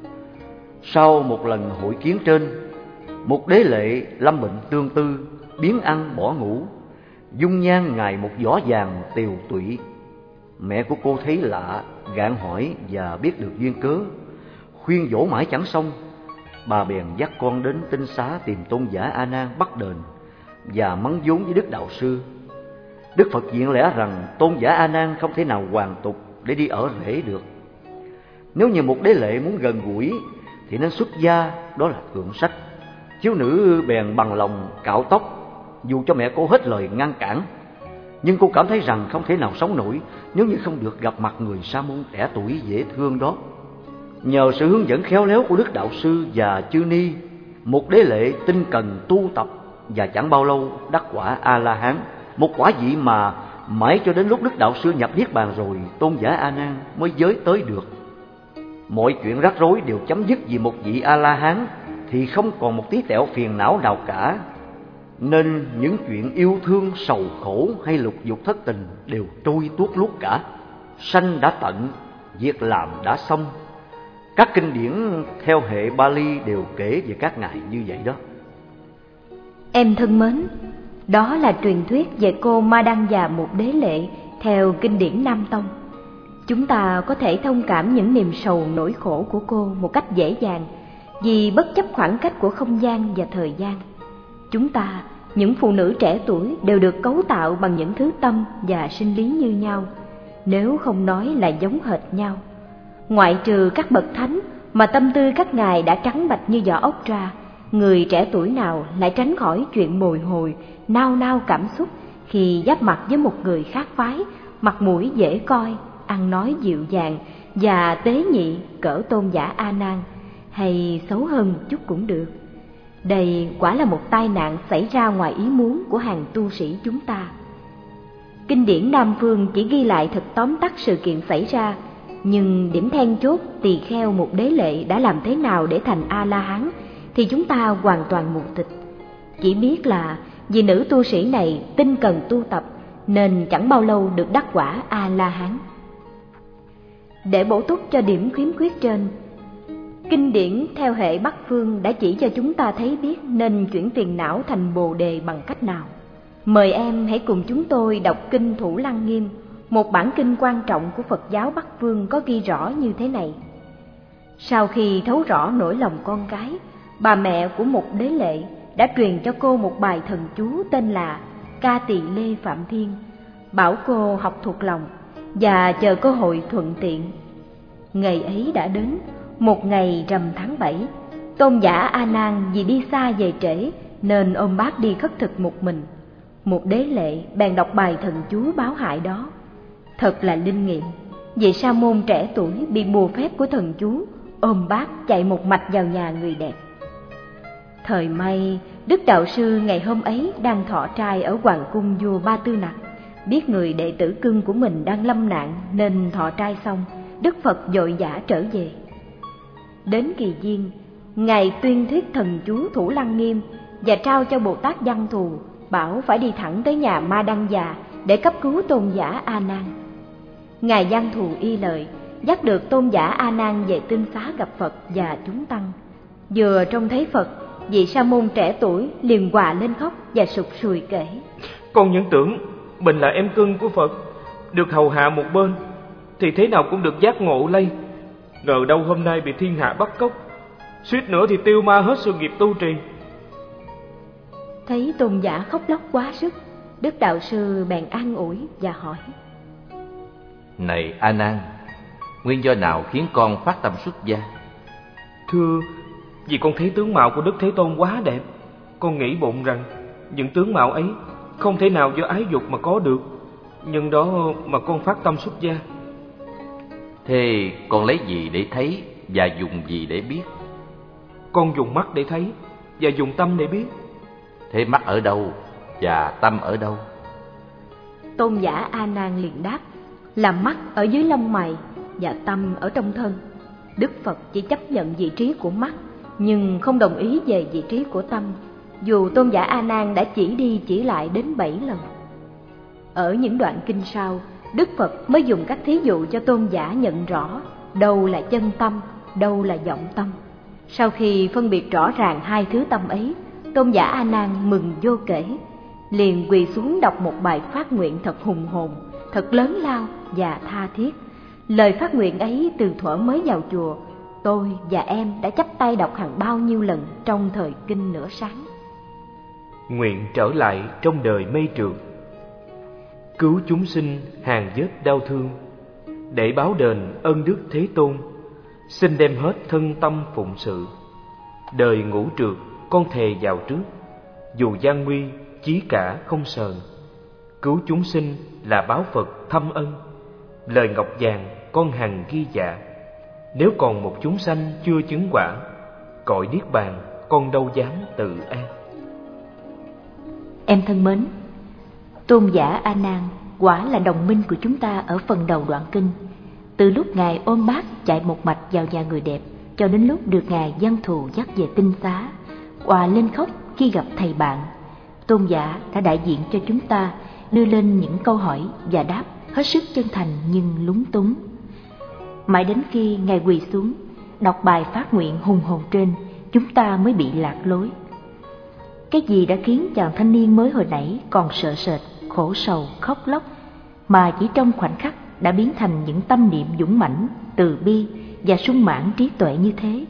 Sau một lần hội kiến trên, Một Đế Lệ lâm bệnh tương tư, biếng ăn bỏ ngủ, dung nhan ngài một vỏ vàng tiều tụy. Mẹ của cô thấy lạ, gạn hỏi và biết được duyên cớ. Khuyên dỗ mãi chẳng xong, bà bèn dắt con đến tinh xá tìm tôn giả A Nan bắt đền và mắng vốn với Đức đạo sư. Đức Phật viện lẽ rằng tôn giả A Nan không thể nào hoàn tục để đi ở rễ được. Nếu như Một Đế Lệ muốn gần gũi thì nên xuất gia, đó là thượng sách. Thiếu nữ bèn bằng lòng cạo tóc, dù cho mẹ cô hết lời ngăn cản. Nhưng cô cảm thấy rằng không thể nào sống nổi nếu như không được gặp mặt người sa môn trẻ tuổi dễ thương đó. Nhờ sự hướng dẫn khéo léo của Đức đạo sư và chư ni, Một Đế Lệ tinh cần tu tập và chẳng bao lâu đắc quả A-la-hán, một quả vị mà mãi cho đến lúc Đức đạo sư nhập niết bàn rồi, tôn giả A Nan mới giới tới được. Mọi chuyện rắc rối đều chấm dứt vì một vị A-la-hán thì không còn một tí tẹo phiền não nào cả. Nên những chuyện yêu thương, sầu khổ hay lục dục thất tình đều trôi tuốt luốt cả. Sanh đã tận, việc làm đã xong. Các kinh điển theo hệ Bali đều kể về các ngài như vậy đó. Em thân mến, đó là truyền thuyết về cô Ma Đăng Già Một Đế Lệ theo kinh điển Nam Tông. Chúng ta có thể thông cảm những niềm sầu nỗi khổ của cô một cách dễ dàng, vì bất chấp khoảng cách của không gian và thời gian, chúng ta, những phụ nữ trẻ tuổi, đều được cấu tạo bằng những thứ tâm và sinh lý như nhau, nếu không nói là giống hệt nhau. Ngoại trừ các bậc thánh mà tâm tư các ngài đã trắng bạch như vỏ ốc ra, người trẻ tuổi nào lại tránh khỏi chuyện bồi hồi, nao nao cảm xúc khi giáp mặt với một người khác phái, mặt mũi dễ coi, ăn nói dịu dàng và tế nhị cỡ tôn giả A Nan, hay xấu hơn một chút cũng được. Đây quả là một tai nạn xảy ra ngoài ý muốn của hàng tu sĩ chúng ta. Kinh điển Nam Phương chỉ ghi lại thật tóm tắt sự kiện xảy ra, nhưng điểm then chốt tỳ kheo Một Đế Lệ đã làm thế nào để thành A-la-hán thì chúng ta hoàn toàn mù tịch. Chỉ biết là vì nữ tu sĩ này tinh cần tu tập nên chẳng bao lâu được đắc quả A-la-hán. Để bổ túc cho điểm khiếm khuyết trên, kinh điển theo hệ Bắc Phương đã chỉ cho chúng ta thấy biết nên chuyển phiền não thành bồ đề bằng cách nào. Mời em hãy cùng chúng tôi đọc kinh Thủ Lăng Nghiêm, một bản kinh quan trọng của Phật giáo Bắc Phương có ghi rõ như thế này. Sau khi thấu rõ nỗi lòng con cái, bà mẹ của Một Đế Lệ đã truyền cho cô một bài thần chú tên là Ca Tỳ Lê Phạm Thiên, bảo cô học thuộc lòng và chờ cơ hội thuận tiện. Ngày ấy đã đến, một ngày rằm tháng bảy, tôn giả A Nan vì đi xa về trễ nên ôm bát đi khất thực một mình. Một Đế Lệ bèn đọc bài thần chú báo hại đó. Thật là linh nghiệm, vị sa môn trẻ tuổi bị bùa phép của thần chú, ôm bát chạy một mạch vào nhà người đẹp. Thời may, Đức đạo sư ngày hôm ấy đang thọ trai ở hoàng cung vua Ba Tư Nặc, biết người đệ tử cưng của mình đang lâm nạn nên thọ trai xong, Đức Phật vội vã trở về. Đến kỳ viên, ngài tuyên thuyết thần chú Thủ Lăng Nghiêm và trao cho Bồ Tát Văn Thù, bảo phải đi thẳng tới nhà Ma Đăng Già để cấp cứu tôn giả A Nan. Ngài Văn Thù y lời dắt được tôn giả A Nan về tinh xá gặp Phật và chúng tăng. Vừa trông thấy Phật, vị sa môn trẻ tuổi liền òa lên khóc và sụt sùi kể: Con vẫn tưởng mình là em cưng của Phật, được hầu hạ một bên, thì thế nào cũng được giác ngộ lây. Ngờ đâu hôm nay bị thiên hạ bắt cóc, suýt nữa thì tiêu ma hết sự nghiệp tu trì. Thấy tôn giả khóc lóc quá sức, Đức Đạo Sư bèn an ủi và hỏi: Này A Nan, nguyên do nào khiến con phát tâm xuất gia? Thưa, vì con thấy tướng mạo của Đức Thế Tôn quá đẹp. Con nghĩ bụng rằng những tướng mạo ấy không thể nào do ái dục mà có được, nhưng đó mà con phát tâm xuất gia. Thế con lấy gì để thấy và dùng gì để biết? Con dùng mắt để thấy và dùng tâm để biết. Thế mắt ở đâu và tâm ở đâu? Tôn giả A Nan liền đáp: là mắt ở dưới lông mày và tâm ở trong thân. Đức Phật chỉ chấp nhận vị trí của mắt, nhưng không đồng ý về vị trí của tâm, dù tôn giả A Nan đã chỉ đi chỉ lại đến bảy lần. Ở những đoạn kinh sau, Đức Phật mới dùng các thí dụ cho tôn giả nhận rõ đâu là chân tâm, đâu là vọng tâm. Sau khi phân biệt rõ ràng hai thứ tâm ấy, tôn giả A Nan mừng vô kể, liền quỳ xuống đọc một bài phát nguyện thật hùng hồn, thật lớn lao và tha thiết. Lời phát nguyện ấy từ thuở mới vào chùa, tôi và em đã chắp tay đọc hàng bao nhiêu lần trong thời kinh nửa sáng. Nguyện trở lại trong đời mây trượt, cứu chúng sinh hàng vết đau thương, để báo đền ơn Đức Thế Tôn, xin đem hết thân tâm phụng sự. Đời ngũ trượt con thề vào trước, dù gian nguy chí cả không sờn. Cứu chúng sinh là báo Phật thâm ân, lời ngọc vàng con hằng ghi dạ. Nếu còn một chúng sanh chưa chứng quả, cõi niết bàn con đâu dám tự an. Em thân mến, tôn giả A Nan quả là đồng minh của chúng ta ở phần đầu đoạn kinh. Từ lúc Ngài ôm bát chạy một mạch vào nhà người đẹp, cho đến lúc được Ngài Văn Thù dắt về tinh xá, òa lên khóc khi gặp thầy bạn, tôn giả đã đại diện cho chúng ta đưa lên những câu hỏi và đáp hết sức chân thành nhưng lúng túng. Mãi đến khi Ngài quỳ xuống đọc bài phát nguyện hùng hồn trên, chúng ta mới bị lạc lối. Cái gì đã khiến chàng thanh niên mới hồi nãy còn sợ sệt, khổ sầu, khóc lóc, mà chỉ trong khoảnh khắc đã biến thành những tâm niệm dũng mãnh, từ bi và sung mãn trí tuệ như thế?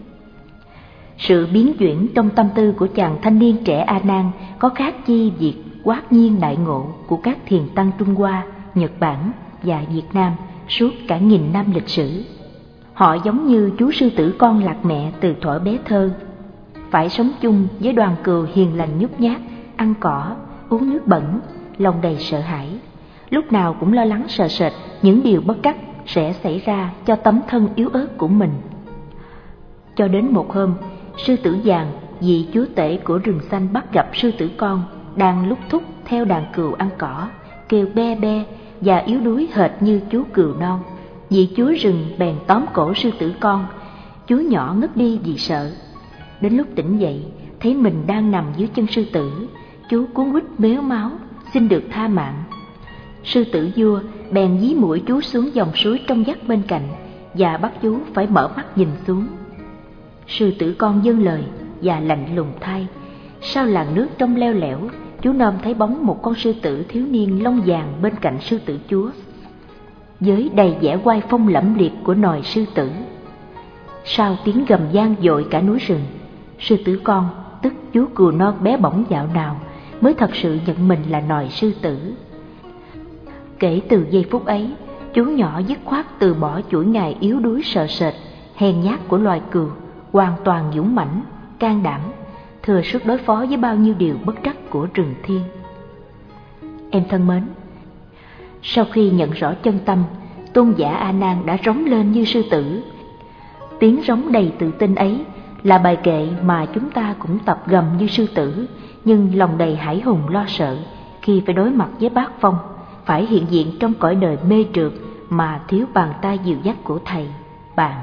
Sự biến chuyển trong tâm tư của chàng thanh niên trẻ A Nan có khác chi việc quát nhiên đại ngộ của các thiền tăng Trung Hoa, Nhật Bản và Việt Nam suốt cả nghìn năm lịch sử. Họ giống như chú sư tử con lạc mẹ từ thuở bé thơ, phải sống chung với đoàn cừu hiền lành nhút nhát, ăn cỏ, uống nước bẩn, lòng đầy sợ hãi, lúc nào cũng lo lắng sợ sệt những điều bất trắc sẽ xảy ra cho tấm thân yếu ớt của mình. Cho đến một hôm, sư tử vàng, vị chúa tể của rừng xanh, bắt gặp sư tử con đang lúc thúc theo đàn cừu ăn cỏ, kêu be be và yếu đuối hệt như chú cừu non. Vị chúa rừng bèn tóm cổ sư tử con. Chú nhỏ ngất đi vì sợ. Đến lúc tỉnh dậy, thấy mình đang nằm dưới chân sư tử, chú cuống quýt mếu máu xin được tha mạng. Sư tử vua bèn dí mũi chú xuống dòng suối trong vắt bên cạnh và bắt chú phải mở mắt nhìn xuống. Sư tử con vâng lời và lạnh lùng thay. Sau làn nước trong leo lẻo, chú nôm thấy bóng một con sư tử thiếu niên lông vàng bên cạnh sư tử chúa, với đầy vẻ oai phong lẫm liệt của nòi sư tử. Sau tiếng gầm vang dội cả núi rừng, sư tử con, tức chú cừu non bé bỏng dạo nào, mới thật sự nhận mình là nòi sư tử. Kể từ giây phút ấy, chú nhỏ dứt khoát từ bỏ chuỗi ngày yếu đuối sợ sệt, hèn nhát của loài cừu, hoàn toàn dũng mãnh, can đảm, thừa sức đối phó với bao nhiêu điều bất trắc của rừng thiên. Em thân mến, sau khi nhận rõ chân tâm, tôn giả A Nan đã rống lên như sư tử. Tiếng rống đầy tự tin ấy là bài kệ mà chúng ta cũng tập gầm như sư tử, nhưng lòng đầy hải hùng lo sợ khi phải đối mặt với bát phong, phải hiện diện trong cõi đời mê trượt mà thiếu bàn tay dìu dắt của thầy, bạn.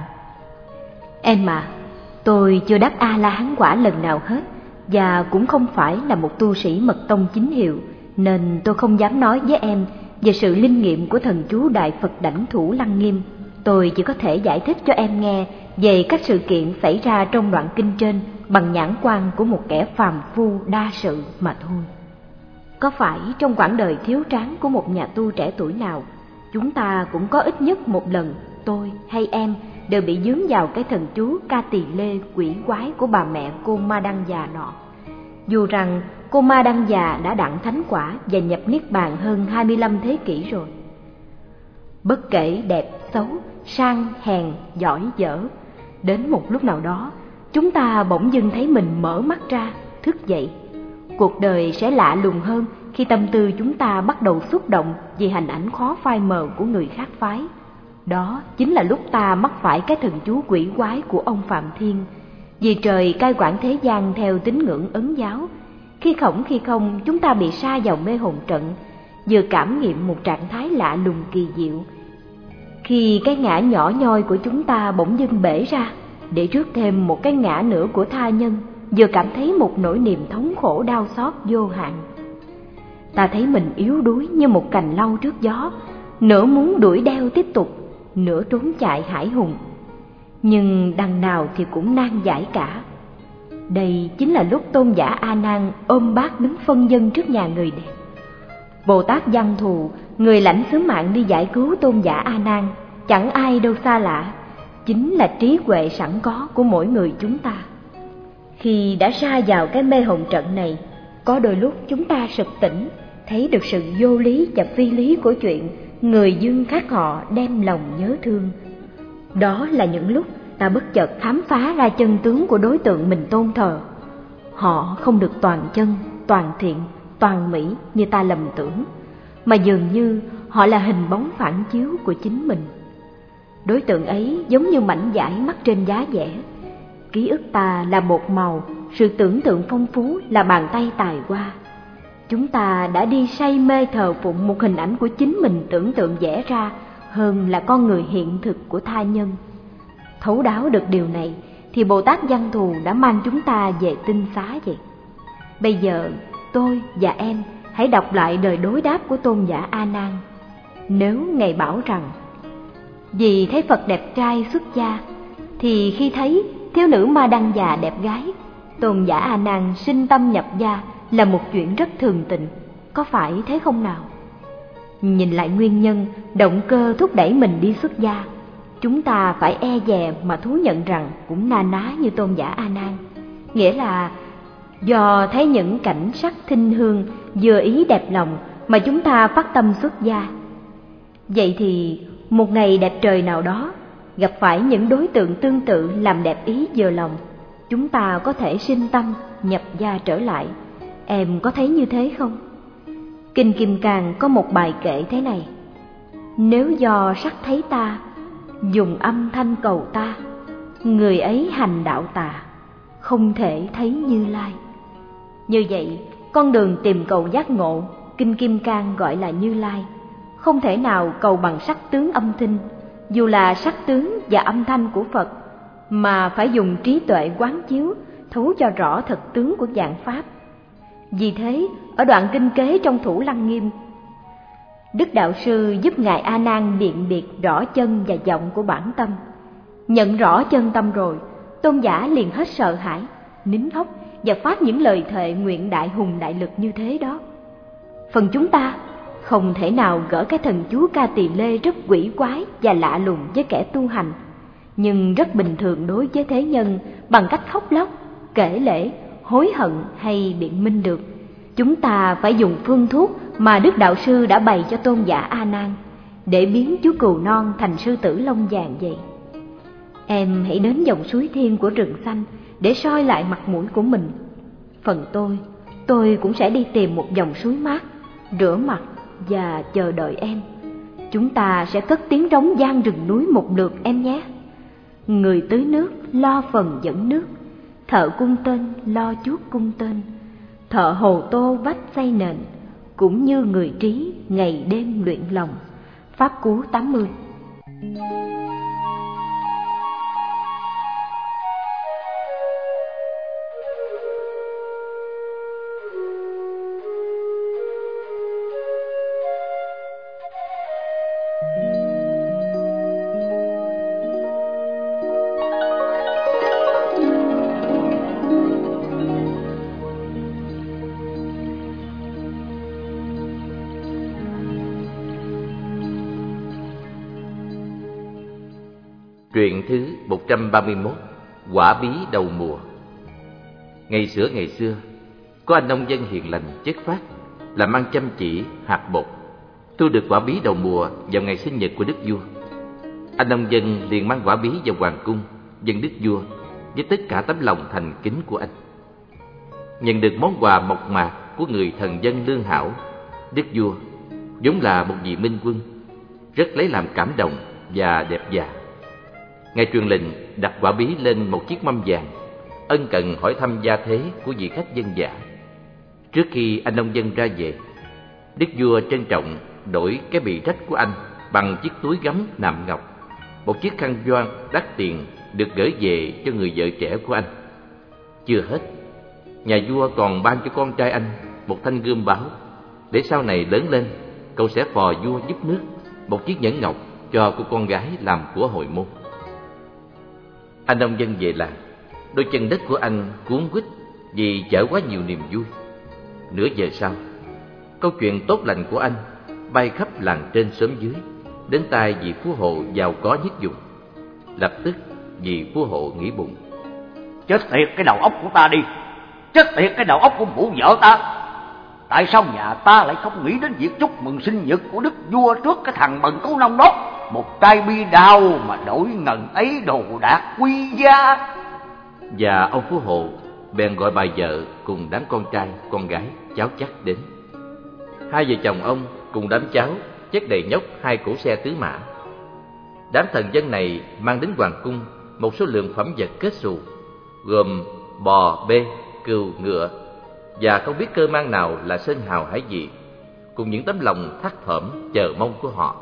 Em à, tôi chưa đắc A-la-hán quả lần nào hết, và cũng không phải là một tu sĩ mật tông chính hiệu, nên tôi không dám nói với em về sự linh nghiệm của thần chú Đại Phật Đảnh Thủ Lăng Nghiêm. tôi chỉ có thể giải thích cho em nghe về các sự kiện xảy ra trong đoạn kinh trên bằng nhãn quan của một kẻ phàm phu đa sự mà thôi. Có phải trong quãng đời thiếu tráng của một nhà tu trẻ tuổi nào, chúng ta cũng có ít nhất một lần, tôi hay em đều bị dướng vào cái thần chú Ca Tỳ Lê quỷ quái của bà mẹ cô Ma Đăng già nọ. Dù rằng cô Ma Đăng già đã đặng thánh quả và nhập niết bàn hơn hai mươi lăm thế kỷ rồi. Bất kể đẹp, xấu, sang, hèn, giỏi, dở, đến một lúc nào đó, chúng ta bỗng dưng thấy mình mở mắt ra, thức dậy. Cuộc đời sẽ lạ lùng hơn khi tâm tư chúng ta bắt đầu xúc động vì hình ảnh khó phai mờ của người khác phái. Đó chính là lúc ta mắc phải cái thần chú quỷ quái của ông Phạm Thiên. Vì trời cai quản thế gian theo tín ngưỡng Ấn giáo, khi khổng khi không chúng ta bị sa vào mê hồn trận, vừa cảm nghiệm một trạng thái lạ lùng kỳ diệu. Khi cái ngã nhỏ nhoi của chúng ta bỗng dưng bể ra, để rước thêm một cái ngã nữa của tha nhân, vừa cảm thấy một nỗi niềm thống khổ đau xót vô hạn. Ta thấy mình yếu đuối như một cành lau trước gió, nửa muốn đuổi đeo tiếp tục, nửa trốn chạy hãi hùng. Nhưng đằng nào thì cũng nan giải cả. Đây chính là lúc Tôn giả A Nan ôm bát đứng phân dân trước nhà người đẹp. Bồ Tát Văn Thù, người lãnh sứ mạng đi giải cứu Tôn giả A Nan, chẳng ai đâu xa lạ, chính là trí huệ sẵn có của mỗi người chúng ta. Khi đã sa vào cái mê hồn trận này, có đôi lúc chúng ta sực tỉnh, thấy được sự vô lý và phi lý của chuyện người dưng khác họ đem lòng nhớ thương. Đó là những lúc ta bất chợt khám phá ra chân tướng của đối tượng mình tôn thờ. Họ không được toàn chân, toàn thiện, toàn mỹ như ta lầm tưởng, mà dường như họ là hình bóng phản chiếu của chính mình. Đối tượng ấy giống như mảnh vải mắc trên giá vẽ. Ký ức ta là bột màu, sự tưởng tượng phong phú là bàn tay tài hoa. Chúng ta đã đi say mê thờ phụng một hình ảnh của chính mình tưởng tượng vẽ ra hơn là con người hiện thực của tha nhân. Thấu đáo được điều này thì Bồ Tát Văn Thù đã mang chúng ta về tinh xá vậy. Bây giờ tôi và em hãy đọc lại lời đối đáp của Tôn giả A Nan. Nếu Ngài bảo rằng vì thấy Phật đẹp trai xuất gia, thì khi thấy thiếu nữ Ma Đăng già đẹp gái, Tôn giả A Nan sinh tâm nhập gia là một chuyện rất thường tình, có phải thế không nào? Nhìn lại nguyên nhân, động cơ thúc đẩy mình đi xuất gia, chúng ta phải e dè mà thú nhận rằng cũng na ná như Tôn giả A Nan, nghĩa là do thấy những cảnh sắc thinh hương vừa ý đẹp lòng mà chúng ta phát tâm xuất gia. Vậy thì một ngày đẹp trời nào đó, gặp phải những đối tượng tương tự làm đẹp ý vừa lòng, chúng ta có thể sinh tâm nhập gia trở lại. Em có thấy như thế không? Kinh Kim Cang có một bài kệ thế này: nếu do sắc thấy ta, dùng âm thanh cầu ta, người ấy hành đạo tà, không thể thấy Như Lai. Như vậy, con đường tìm cầu giác ngộ, Kinh Kim Cang gọi là Như Lai, không thể nào cầu bằng sắc tướng âm thanh, dù là sắc tướng và âm thanh của Phật, mà phải dùng trí tuệ quán chiếu, thấu cho rõ thật tướng của vạn pháp. Vì thế, ở đoạn kinh kế trong Thủ Lăng Nghiêm, Đức Đạo Sư giúp Ngài A Nan biện biệt rõ chân và vọng của bản tâm. Nhận rõ chân tâm rồi, Tôn giả liền hết sợ hãi, nín khóc và phát những lời thệ nguyện đại hùng đại lực như thế đó. Phần chúng ta không thể nào gỡ cái thần chú Ca Tỳ Lê rất quỷ quái và lạ lùng với kẻ tu hành, nhưng rất bình thường đối với thế nhân bằng cách khóc lóc, kể lể, hối hận hay biện minh được. Chúng ta phải dùng phương thuốc mà Đức Đạo Sư đã bày cho Tôn giả A Nan để biến chú cừu non thành sư tử lông vàng vậy. Em hãy đến dòng suối thiên của rừng xanh để soi lại mặt mũi của mình. Phần tôi, tôi cũng sẽ đi tìm một dòng suối mát, rửa mặt và chờ đợi em. Chúng ta sẽ cất tiếng trống vang rừng núi một lượt em nhé. Người tưới nước lo phần dẫn nước, thợ cung tên lo chuốt cung tên, thợ hồ tô vách xây nền, cũng như người trí ngày đêm luyện lòng. Pháp Cú tám mươi. Truyện thứ một trăm ba mươi mốt. Quả bí đầu mùa. Ngày xưa ngày xưa, có anh nông dân hiền lành chất phác, làm ăn chăm chỉ, hạt bột, thu được quả bí đầu mùa vào ngày sinh nhật của đức vua. Anh nông dân liền mang quả bí vào hoàng cung dâng đức vua với tất cả tấm lòng thành kính của anh. Nhận được món quà mộc mạc của người thần dân lương hảo, đức vua vốn là một vị minh quân, rất lấy làm cảm động và đẹp dạ. Ngài truyền lệnh đặt quả bí lên một chiếc mâm vàng, ân cần hỏi thăm gia thế của vị khách dân dã. Trước khi anh nông dân ra về, đức vua trân trọng đổi cái bị rách của anh bằng chiếc túi gấm nạm ngọc, một chiếc khăn voan đắt tiền được gửi về cho người vợ trẻ của anh. Chưa hết, nhà vua còn ban cho con trai anh một thanh gươm báo, để sau này lớn lên cậu sẽ phò vua giúp nước, một chiếc nhẫn ngọc cho cô con gái làm của hồi môn. Anh nông dân về làng, đôi chân đất của anh cuốn quýt vì chở quá nhiều niềm vui. Nửa giờ sau, câu chuyện tốt lành của anh bay khắp làng trên xóm dưới, đến tai vị phú hộ giàu có nhất vùng. Lập tức vị phú hộ nghĩ bụng: chết tiệt cái đầu óc của ta đi, chết tiệt cái đầu óc của mụ vợ ta. Tại sao nhà ta lại không nghĩ đến việc chúc mừng sinh nhật của đức vua trước cái thằng bần cấu nông đó? Một chai bia đào mà đổi ngần ấy đồ đạc quý giá. Và ông phú hộ bèn gọi bà vợ cùng đám con trai, con gái, cháu chắc đến. Hai vợ chồng ông cùng đám cháu chất đầy nhóc hai cỗ xe tứ mã. Đám thần dân này mang đến hoàng cung một số lượng phẩm vật kết xù, gồm bò, bê, cừu, ngựa, và không biết cơ mang nào là sơn hào hải vị, cùng những tấm lòng thắt thỏm chờ mong của họ.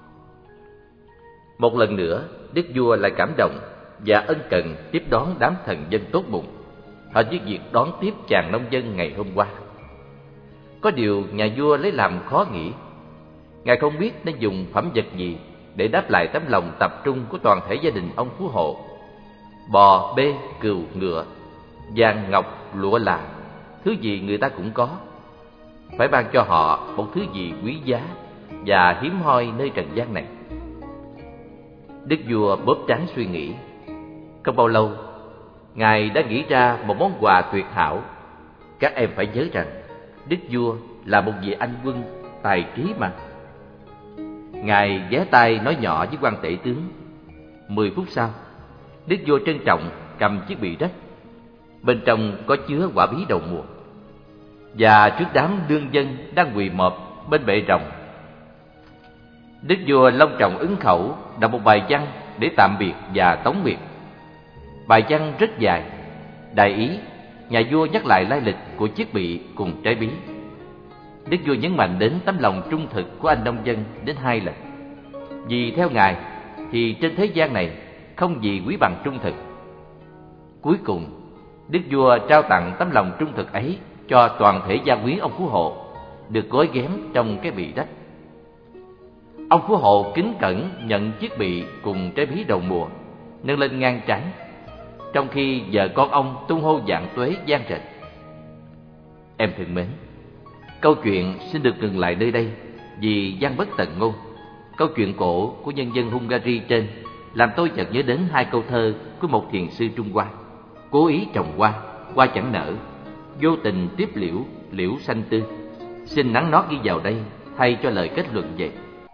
Một lần nữa, đức vua lại cảm động và ân cần tiếp đón đám thần dân tốt bụng, hệt như việc đón tiếp chàng nông dân ngày hôm qua. Có điều nhà vua lấy làm khó nghĩ. Ngài không biết nên dùng phẩm vật gì để đáp lại tấm lòng tập trung của toàn thể gia đình ông phú hộ. Bò, bê, cừu, ngựa, vàng, ngọc, lụa là thứ gì người ta cũng có. Phải ban cho họ một thứ gì quý giá và hiếm hoi nơi trần gian này. Đức vua bóp trán suy nghĩ. Không bao lâu, Ngài đã nghĩ ra một món quà tuyệt hảo. Các em phải nhớ rằng đức vua là một vị anh quân tài trí mà. Ngài ghé tai nói nhỏ với quan tể tướng. Mười phút sau, đức vua trân trọng cầm chiếc bị rách. Bên trong có chứa quả bí đầu mùa. Và trước đám lương dân đang quỳ mọp bên bệ rồng, đức vua long trọng ứng khẩu đọc một bài văn để tạm biệt và tống biệt. Bài văn rất dài, đại ý nhà vua nhắc lại lai lịch của chiếc bị cùng trái bí. Đức vua nhấn mạnh đến tấm lòng trung thực của anh nông dân đến hai lần. Vì theo ngài thì trên thế gian này không gì quý bằng trung thực. Cuối cùng, đức vua trao tặng tấm lòng trung thực ấy cho toàn thể gia quyến ông phú hộ, được gói ghém trong cái bị rách. Ông phú hộ kính cẩn nhận chiếc bị cùng trái bí đầu mùa, nâng lên ngang trán, trong khi vợ con ông tung hô vạn tuế vang rền. Em thân mến, câu chuyện xin được ngừng lại nơi đây vì văn bất tận ngôn. Câu chuyện cổ của nhân dân Hungary trên làm tôi chợt nhớ đến hai câu thơ của một thiền sư Trung Hoa: cố ý trồng hoa, hoa chẳng nở; vô tình tiếp liễu, liễu xanh tươi. Xin nắn nót ghi vào đây thay cho lời kết luận vậy.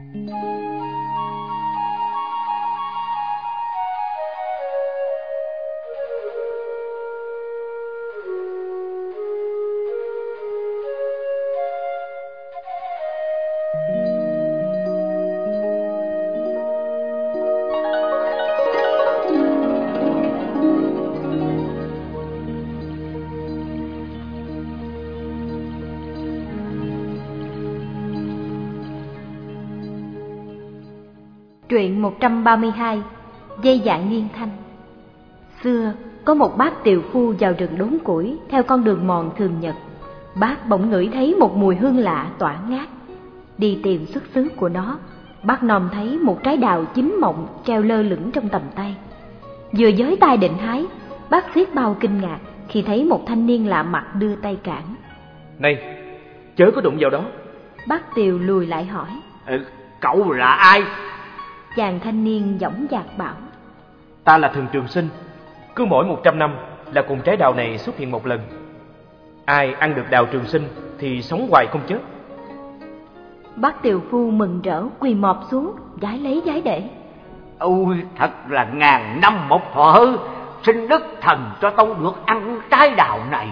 Truyện một trăm ba mươi hai. Dây dạng nghiêng thanh. Xưa có một bác tiều phu vào rừng đốn củi theo con đường mòn thường nhật. Bác bỗng ngửi thấy một mùi hương lạ tỏa ngát. Đi tìm xuất xứ của nó, bác nòm thấy một trái đào chín mọng treo lơ lửng trong tầm tay. Vừa giới tay định hái, bác xiết bao kinh ngạc khi thấy một thanh niên lạ mặt đưa tay cản. Này, chớ có đụng vào đó. Bác tiều lùi lại hỏi: ừ, Cậu là ai? Chàng thanh niên dõng dạc bảo: Ta là thần Trường Sinh, cứ mỗi một trăm năm là cùng trái đào này xuất hiện một lần. Ai ăn được đào Trường Sinh thì sống hoài không chết. Bác tiều phu mừng rỡ quỳ mọp xuống, vái lấy vái để. Ôi, thật là ngàn năm một thuở, xin đức thần cho tao được ăn trái đào này.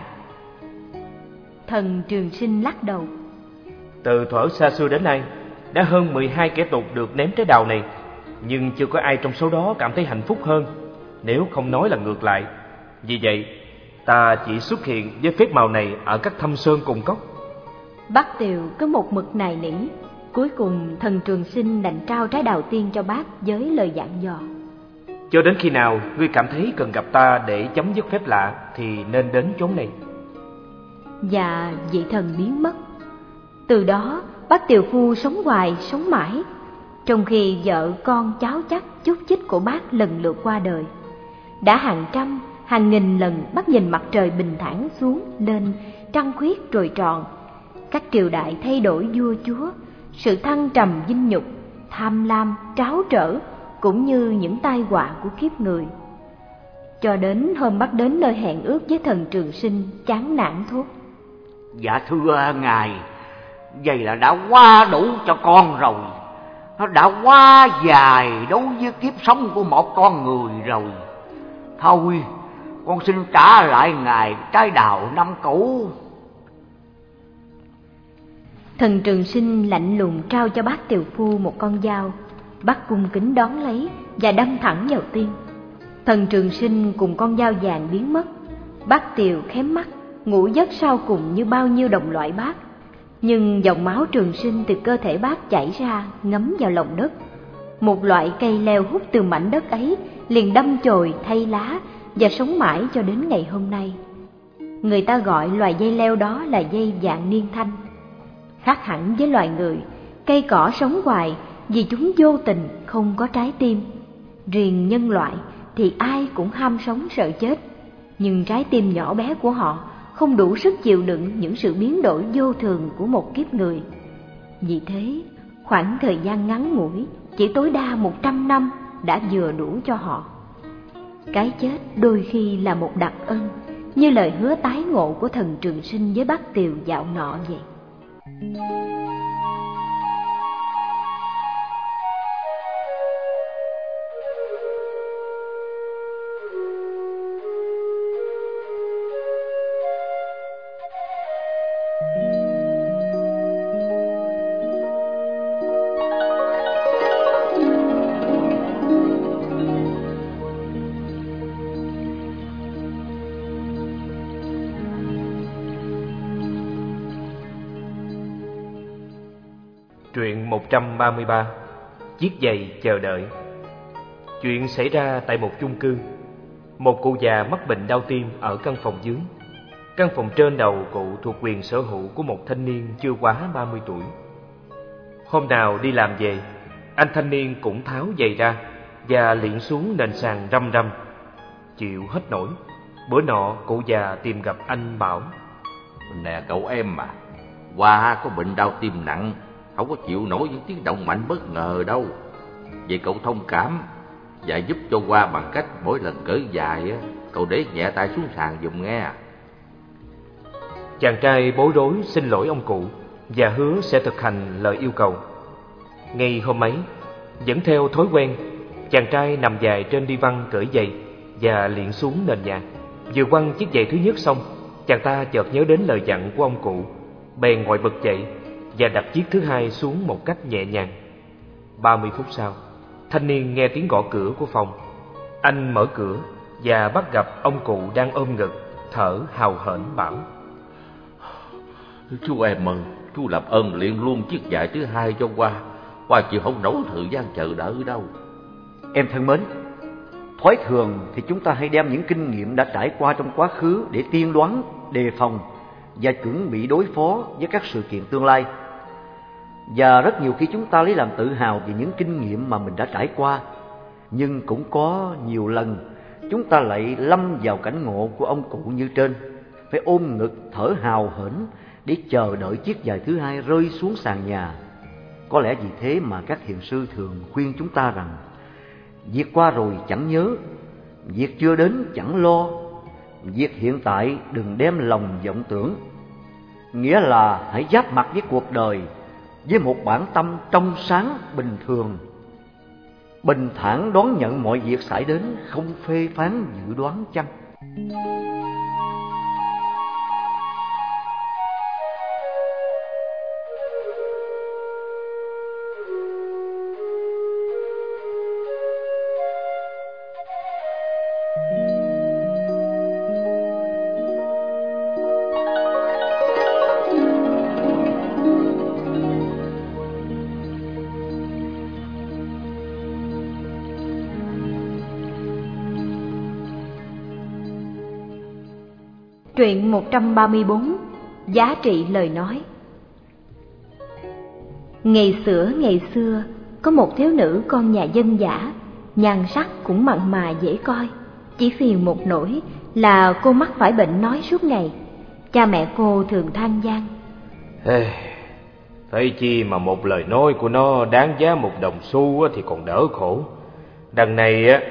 Thần Trường Sinh lắc đầu. Từ thuở xa xưa đến nay, đã hơn mười hai kẻ tục được nếm trái đào này, nhưng chưa có ai trong số đó cảm thấy hạnh phúc hơn, nếu không nói là ngược lại. Vì vậy, ta chỉ xuất hiện với phép màu này ở các thâm sơn cùng cốc. Bác tiều cứ một mực nài nỉ. Cuối cùng thần Trường Sinh đành trao trái đào tiên cho bác với lời dặn dò. Cho đến khi nào ngươi cảm thấy cần gặp ta để chấm dứt phép lạ thì nên đến chốn này. Và vị thần biến mất. Từ đó bác tiều phu sống hoài sống mãi, trong khi vợ con cháu chắc chúc chích của bác lần lượt qua đời. Đã hàng trăm hàng nghìn lần bác nhìn mặt trời bình thản xuống lên, trăng khuyết rồi tròn. Các triều đại thay đổi vua chúa, sự thăng trầm dinh nhục, tham lam, tráo trở, cũng như những tai họa của kiếp người. Cho đến hôm bác đến nơi hẹn ước với thần Trường Sinh, chán nản thốt: Dạ thưa ngài, vậy là đã quá đủ cho con rồi. Nó đã quá dài đối với kiếp sống của một con người rồi. Thôi, con xin trả lại ngài trái đào năm cũ. Thần Trường Sinh lạnh lùng trao cho bác tiều phu một con dao. Bác cung kính đón lấy và đâm thẳng vào tim. Thần Trường Sinh cùng con dao vàng biến mất. Bác tiều khém mắt, ngủ giấc sau cùng như bao nhiêu đồng loại bác. Nhưng dòng máu Trường Sinh từ cơ thể bác chảy ra, ngấm vào lòng đất. Một loại cây leo hút từ mảnh đất ấy liền đâm chồi thay lá và sống mãi cho đến ngày hôm nay. Người ta gọi loài dây leo đó là dây vạn niên thanh. Khác hẳn với loài người, cây cỏ sống hoài vì chúng vô tình không có trái tim. Riêng nhân loại thì ai cũng ham sống sợ chết, nhưng trái tim nhỏ bé của họ không đủ sức chịu đựng những sự biến đổi vô thường của một kiếp người. Vì thế, khoảng thời gian ngắn ngủi, chỉ tối đa một trăm năm đã vừa đủ cho họ. Cái chết đôi khi là một đặc ân, như lời hứa tái ngộ của thần Trường Sinh với bác tiều dạo nọ vậy. Truyện một trăm ba mươi ba. Chiếc giày chờ đợi. Chuyện xảy ra tại một chung cư. Một cụ già mắc bệnh đau tim ở căn phòng dưới. Căn phòng trên đầu cụ thuộc quyền sở hữu của một thanh niên chưa quá ba mươi tuổi. Hôm nào đi làm về, anh thanh niên cũng tháo giày ra và liệng xuống nền sàn răm răm. Chịu hết nổi, bữa nọ cụ già tìm gặp anh bảo: Nè cậu em mà, Hoa có bệnh đau tim nặng, không có chịu nổi những tiếng động mạnh bất ngờ đâu. Vậy cậu thông cảm và giúp cho Hoa bằng cách mỗi lần cởi giày cậu để nhẹ tay xuống sàn giùm nghe. Chàng trai bối rối xin lỗi ông cụ và hứa sẽ thực hành lời yêu cầu. Ngay hôm ấy, vẫn theo thói quen, chàng trai nằm dài trên đi văn cởi giày và liệng xuống nền nhà. Vừa quăng chiếc giày thứ nhất xong, chàng ta chợt nhớ đến lời dặn của ông cụ, bèn ngồi bật dậy và đặt chiếc thứ hai xuống một cách nhẹ nhàng. Ba mươi phút sau, thanh niên nghe tiếng gõ cửa của phòng. Anh mở cửa và bắt gặp ông cụ đang ôm ngực, thở hào hển bảo: Chú em ơi, chú làm ơn liền luôn chiếc giày thứ hai cho Hoa. Hoa chịu không nổi thời gian chờ đợi đâu. Em thân mến, thói thường thì chúng ta hay đem những kinh nghiệm đã trải qua trong quá khứ để tiên đoán, đề phòng và chuẩn bị đối phó với các sự kiện tương lai. Và rất nhiều khi chúng ta lấy làm tự hào vì những kinh nghiệm mà mình đã trải qua. Nhưng cũng có nhiều lần chúng ta lại lâm vào cảnh ngộ của ông cụ như trên, phải ôm ngực thở hào hển để chờ đợi chiếc giày thứ hai rơi xuống sàn nhà. Có lẽ vì thế mà các thiền sư thường khuyên chúng ta rằng việc qua rồi chẳng nhớ, Việc chưa đến chẳng lo, việc hiện tại đừng đem lòng vọng tưởng. Nghĩa là hãy giáp mặt với cuộc đời với một bản tâm trong sáng bình thường, bình thản đón nhận mọi việc xảy đến, không phê phán dự đoán chăng. Truyện một trăm ba mươi bốn. Giá trị lời nói. Ngày xưa ngày xưa, có một thiếu nữ con nhà dân dã, nhan sắc cũng mặn mà dễ coi. Chỉ phiền một nỗi là cô mắc phải bệnh nói suốt ngày. Cha mẹ cô thường than vãn: Ê, thấy chi mà một lời nói của nó đáng giá một đồng xu thì còn đỡ khổ. Đằng này á.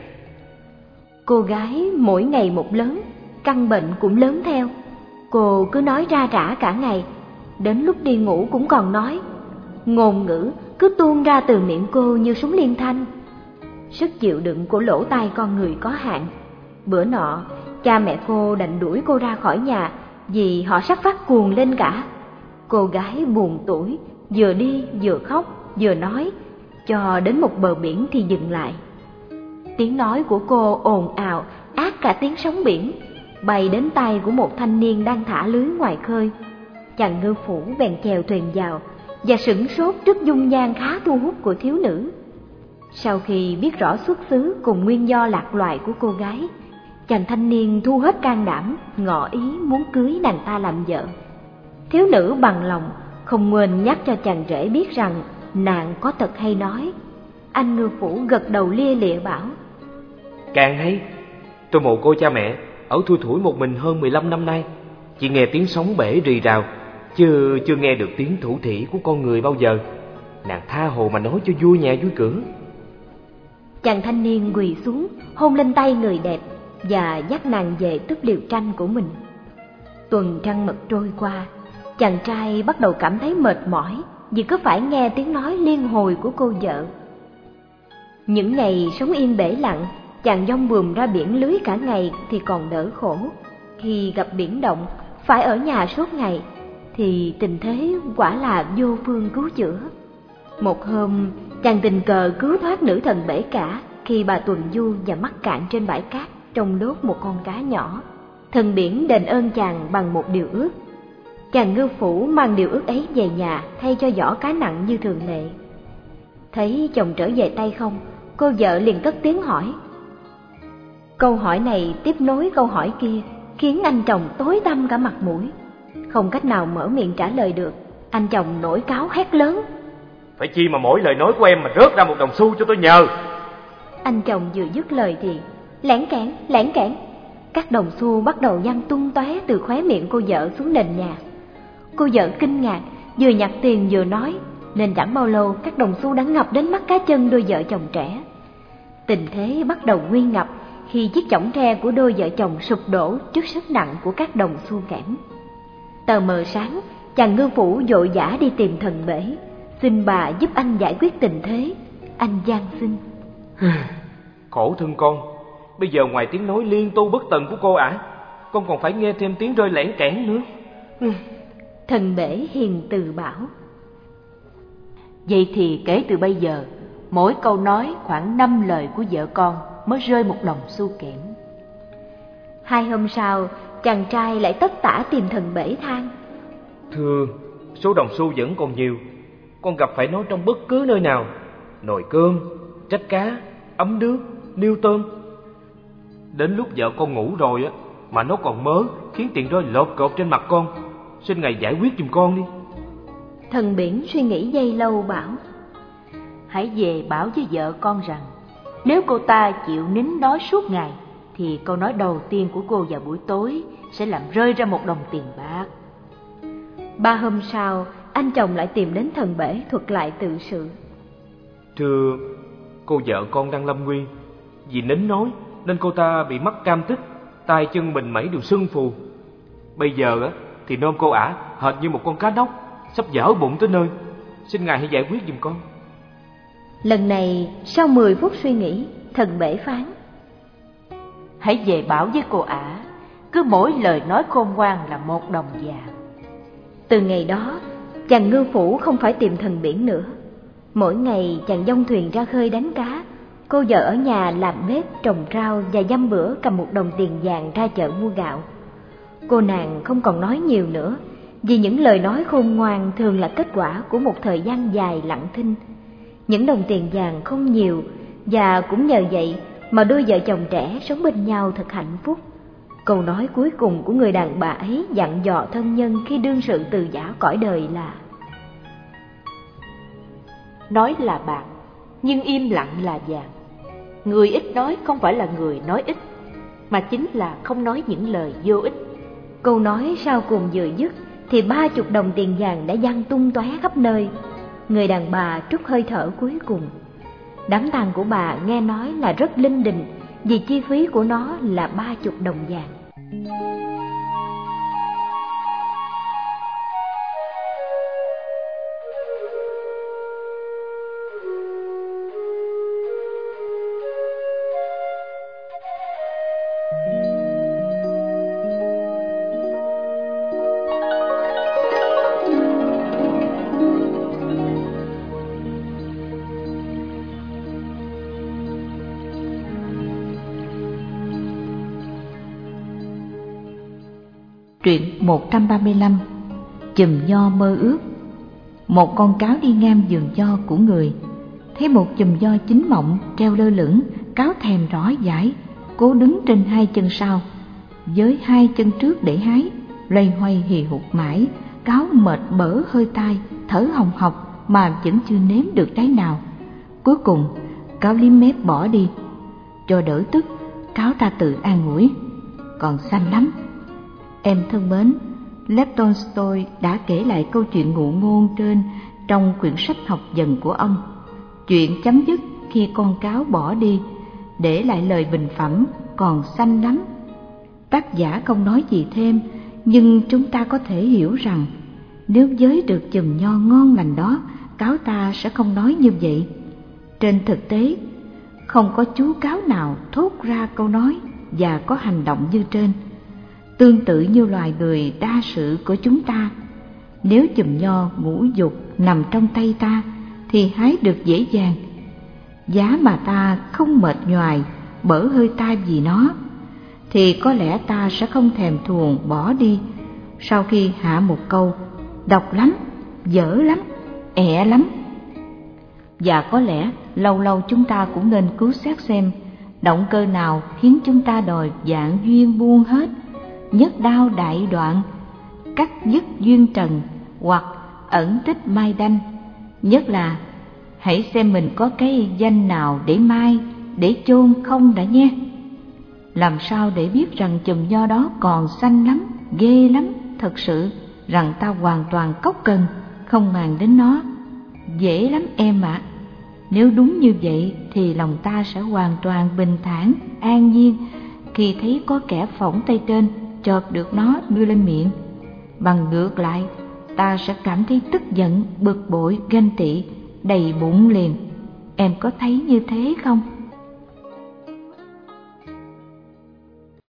Cô gái mỗi ngày một lớn, căn bệnh cũng lớn theo. Cô cứ nói ra rả cả ngày, đến lúc đi ngủ cũng còn nói. Ngôn ngữ cứ tuôn ra từ miệng cô như súng liên thanh. Sức chịu đựng của lỗ tai con người có hạn. Bữa nọ, cha mẹ cô đành đuổi cô ra khỏi nhà vì họ sắp phát cuồng lên cả. Cô gái buồn tủi, vừa đi vừa khóc vừa nói, cho đến một bờ biển thì dừng lại. Tiếng nói của cô ồn ào át cả tiếng sóng biển, bay đến tai của một thanh niên đang thả lưới ngoài khơi. Chàng ngư phủ bèn chèo thuyền vào và sửng sốt trước dung nhan khá thu hút của thiếu nữ. Sau khi biết rõ xuất xứ cùng nguyên do lạc loài của cô gái, chàng thanh niên thu hết can đảm, ngỏ ý muốn cưới nàng ta làm vợ. Thiếu nữ bằng lòng, không quên nhắc cho chàng rể biết rằng nàng có thật hay nói. Anh ngư phủ gật đầu lia lịa bảo: Càng hay, tôi mồ côi cha mẹ, ở thui thủi một mình hơn mười lăm năm nay, chỉ nghe tiếng sóng bể rì rào, chứ chưa nghe được tiếng thủ thỉ của con người bao giờ. Nàng tha hồ mà nói cho vui nhà vui cửa. Chàng thanh niên quỳ xuống, hôn lên tay người đẹp và dắt nàng về túp liều tranh của mình. Tuần trăng mật trôi qua, chàng trai bắt đầu cảm thấy mệt mỏi vì cứ phải nghe tiếng nói liên hồi của cô vợ. Những ngày sống yên bể lặng, chàng dông buồm ra biển lưới cả ngày thì còn đỡ khổ. Khi gặp biển động, phải ở nhà suốt ngày, thì tình thế quả là vô phương cứu chữa. Một hôm, chàng tình cờ cứu thoát nữ thần bể cả khi bà tuần du và mắc cạn trên bãi cát trong đốt một con cá nhỏ. Thần biển đền ơn chàng bằng một điều ước. Chàng ngư phủ mang điều ước ấy về nhà thay cho giỏ cá nặng như thường lệ. Thấy chồng trở về tay không, cô vợ liền cất tiếng hỏi. Câu hỏi này tiếp nối câu hỏi kia, khiến anh chồng tối tăm cả mặt mũi. Không cách nào mở miệng trả lời được, anh chồng nổi cáu hét lớn: Phải chi mà mỗi lời nói của em mà rớt ra một đồng xu cho tôi nhờ. Anh chồng vừa dứt lời thì lẻn cảng, lẻn cảng, các đồng xu bắt đầu văng tung tóe từ khóe miệng cô vợ xuống nền nhà. Cô vợ kinh ngạc, vừa nhặt tiền vừa nói, nên chẳng bao lâu các đồng xu đã ngập đến mắt cá chân đôi vợ chồng trẻ. Tình thế bắt đầu nguy ngập khi chiếc chõng tre của đôi vợ chồng sụp đổ trước sức nặng của các đồng xu kẽm. Tờ mờ sáng, chàng ngư phủ vội vã đi tìm thần bể, xin bà giúp anh giải quyết tình thế. Anh van xin: Khổ thân con, bây giờ ngoài tiếng nói liên tu bất tận của cô ả, con còn phải nghe thêm tiếng rơi lẻn kẽn nữa. Thần bể hiền từ bảo: Vậy thì kể từ bây giờ, mỗi câu nói khoảng năm lời của vợ con mới rơi một đồng xu kẽm. Hai hôm sau, chàng trai lại tất tả tìm thần bể than: Thưa, số đồng xu vẫn còn nhiều, con gặp phải nó trong bất cứ nơi nào. Nồi cơm, trách cá, ấm nước, niêu tôm. Đến lúc vợ con ngủ rồi á, mà nó còn mớ, khiến tiền rơi lột cột trên mặt con. Xin ngài giải quyết giùm con đi. Thần biển suy nghĩ giây lâu bảo: Hãy về bảo với vợ con rằng, nếu cô ta chịu nín đói suốt ngày, thì câu nói đầu tiên của cô vào buổi tối sẽ làm rơi ra một đồng tiền bạc. Ba hôm sau, anh chồng lại tìm đến thần bể thuật lại tự sự. Thưa, cô vợ con đang lâm nguy. Vì nín nói nên cô ta bị mắc cam tích, tay chân mình mẩy đều sưng phù. Bây giờ á thì nôm cô ả hệt như một con cá nóc sắp dở bụng tới nơi. Xin ngài hãy giải quyết giùm con. Lần này sau mười phút suy nghĩ, thần bể phán: Hãy về bảo với cô ả, cứ mỗi lời nói khôn ngoan là một đồng vàng. Từ ngày đó, chàng ngư phủ không phải tìm thần biển nữa. Mỗi ngày chàng dông thuyền ra khơi đánh cá, cô vợ ở nhà làm bếp trồng rau và dăm bữa cầm một đồng tiền vàng ra chợ mua gạo. Cô nàng không còn nói nhiều nữa, vì những lời nói khôn ngoan thường là kết quả của một thời gian dài lặng thinh. Những đồng tiền vàng không nhiều, và cũng nhờ vậy mà đôi vợ chồng trẻ sống bên nhau thật hạnh phúc. Câu nói cuối cùng của người đàn bà ấy dặn dò thân nhân khi đương sự từ giã cõi đời là: Nói là bạc, nhưng im lặng là vàng. Người ít nói không phải là người nói ít, mà chính là không nói những lời vô ích. Câu nói sau cùng vừa dứt thì ba chục đồng tiền vàng đã văng tung tóe khắp nơi. Người đàn bà trút hơi thở cuối cùng. Đám tang của bà nghe nói là rất linh đình, vì chi phí của nó là ba chục đồng vàng. Truyện một trăm ba mươi lăm. Chùm nho mơ ước. Một con cáo đi ngang vườn nho của người, thấy một chùm nho chín mọng treo lơ lửng. Cáo thèm rõ dãi, cố đứng trên hai chân sau, với hai chân trước để hái. Loay hoay hì hục mãi, cáo mệt bở hơi tai, thở hồng hộc mà vẫn chưa nếm được trái nào. Cuối cùng cáo liếm mép bỏ đi. Cho đỡ tức, cáo ta tự an ủi: Còn xanh lắm. Em thân mến, Lev Tolstoy đã kể lại câu chuyện ngụ ngôn trên trong quyển sách học dần của ông. Chuyện chấm dứt khi con cáo bỏ đi, để lại lời bình phẩm: Còn xanh lắm. Tác giả không nói gì thêm, nhưng chúng ta có thể hiểu rằng nếu giới được chùm nho ngon lành đó, cáo ta sẽ không nói như vậy. Trên thực tế, không có chú cáo nào thốt ra câu nói và có hành động như trên. Tương tự như loài người đa sự của chúng ta, nếu chùm nho ngũ dục nằm trong tay ta thì hái được dễ dàng. Giá mà ta không mệt nhoài bở hơi tai vì nó, thì có lẽ ta sẽ không thèm thuồng bỏ đi sau khi hạ một câu: Độc lắm, dở lắm, ẹ lắm. Và có lẽ lâu lâu chúng ta cũng nên cứu xét xem động cơ nào khiến chúng ta đòi vạn duyên buông hết, nhất đao đại đoạn, cắt dứt duyên trần, hoặc ẩn tích mai đanh. Nhất là hãy xem mình có cái danh nào để mai, để chôn không đã nhé. Làm sao để biết rằng chùm nho đó còn xanh lắm, ghê lắm, thật sự rằng ta hoàn toàn cốc cần, không màng đến nó. Dễ lắm em ạ. À. Nếu đúng như vậy thì lòng ta sẽ hoàn toàn bình thản, an nhiên khi thấy có kẻ phỏng tay trên chộp được nó đưa lên miệng. Bằng ngược lại, ta sẽ cảm thấy tức giận, bực bội, ganh tị, đầy bụng liền. Em có thấy như thế không?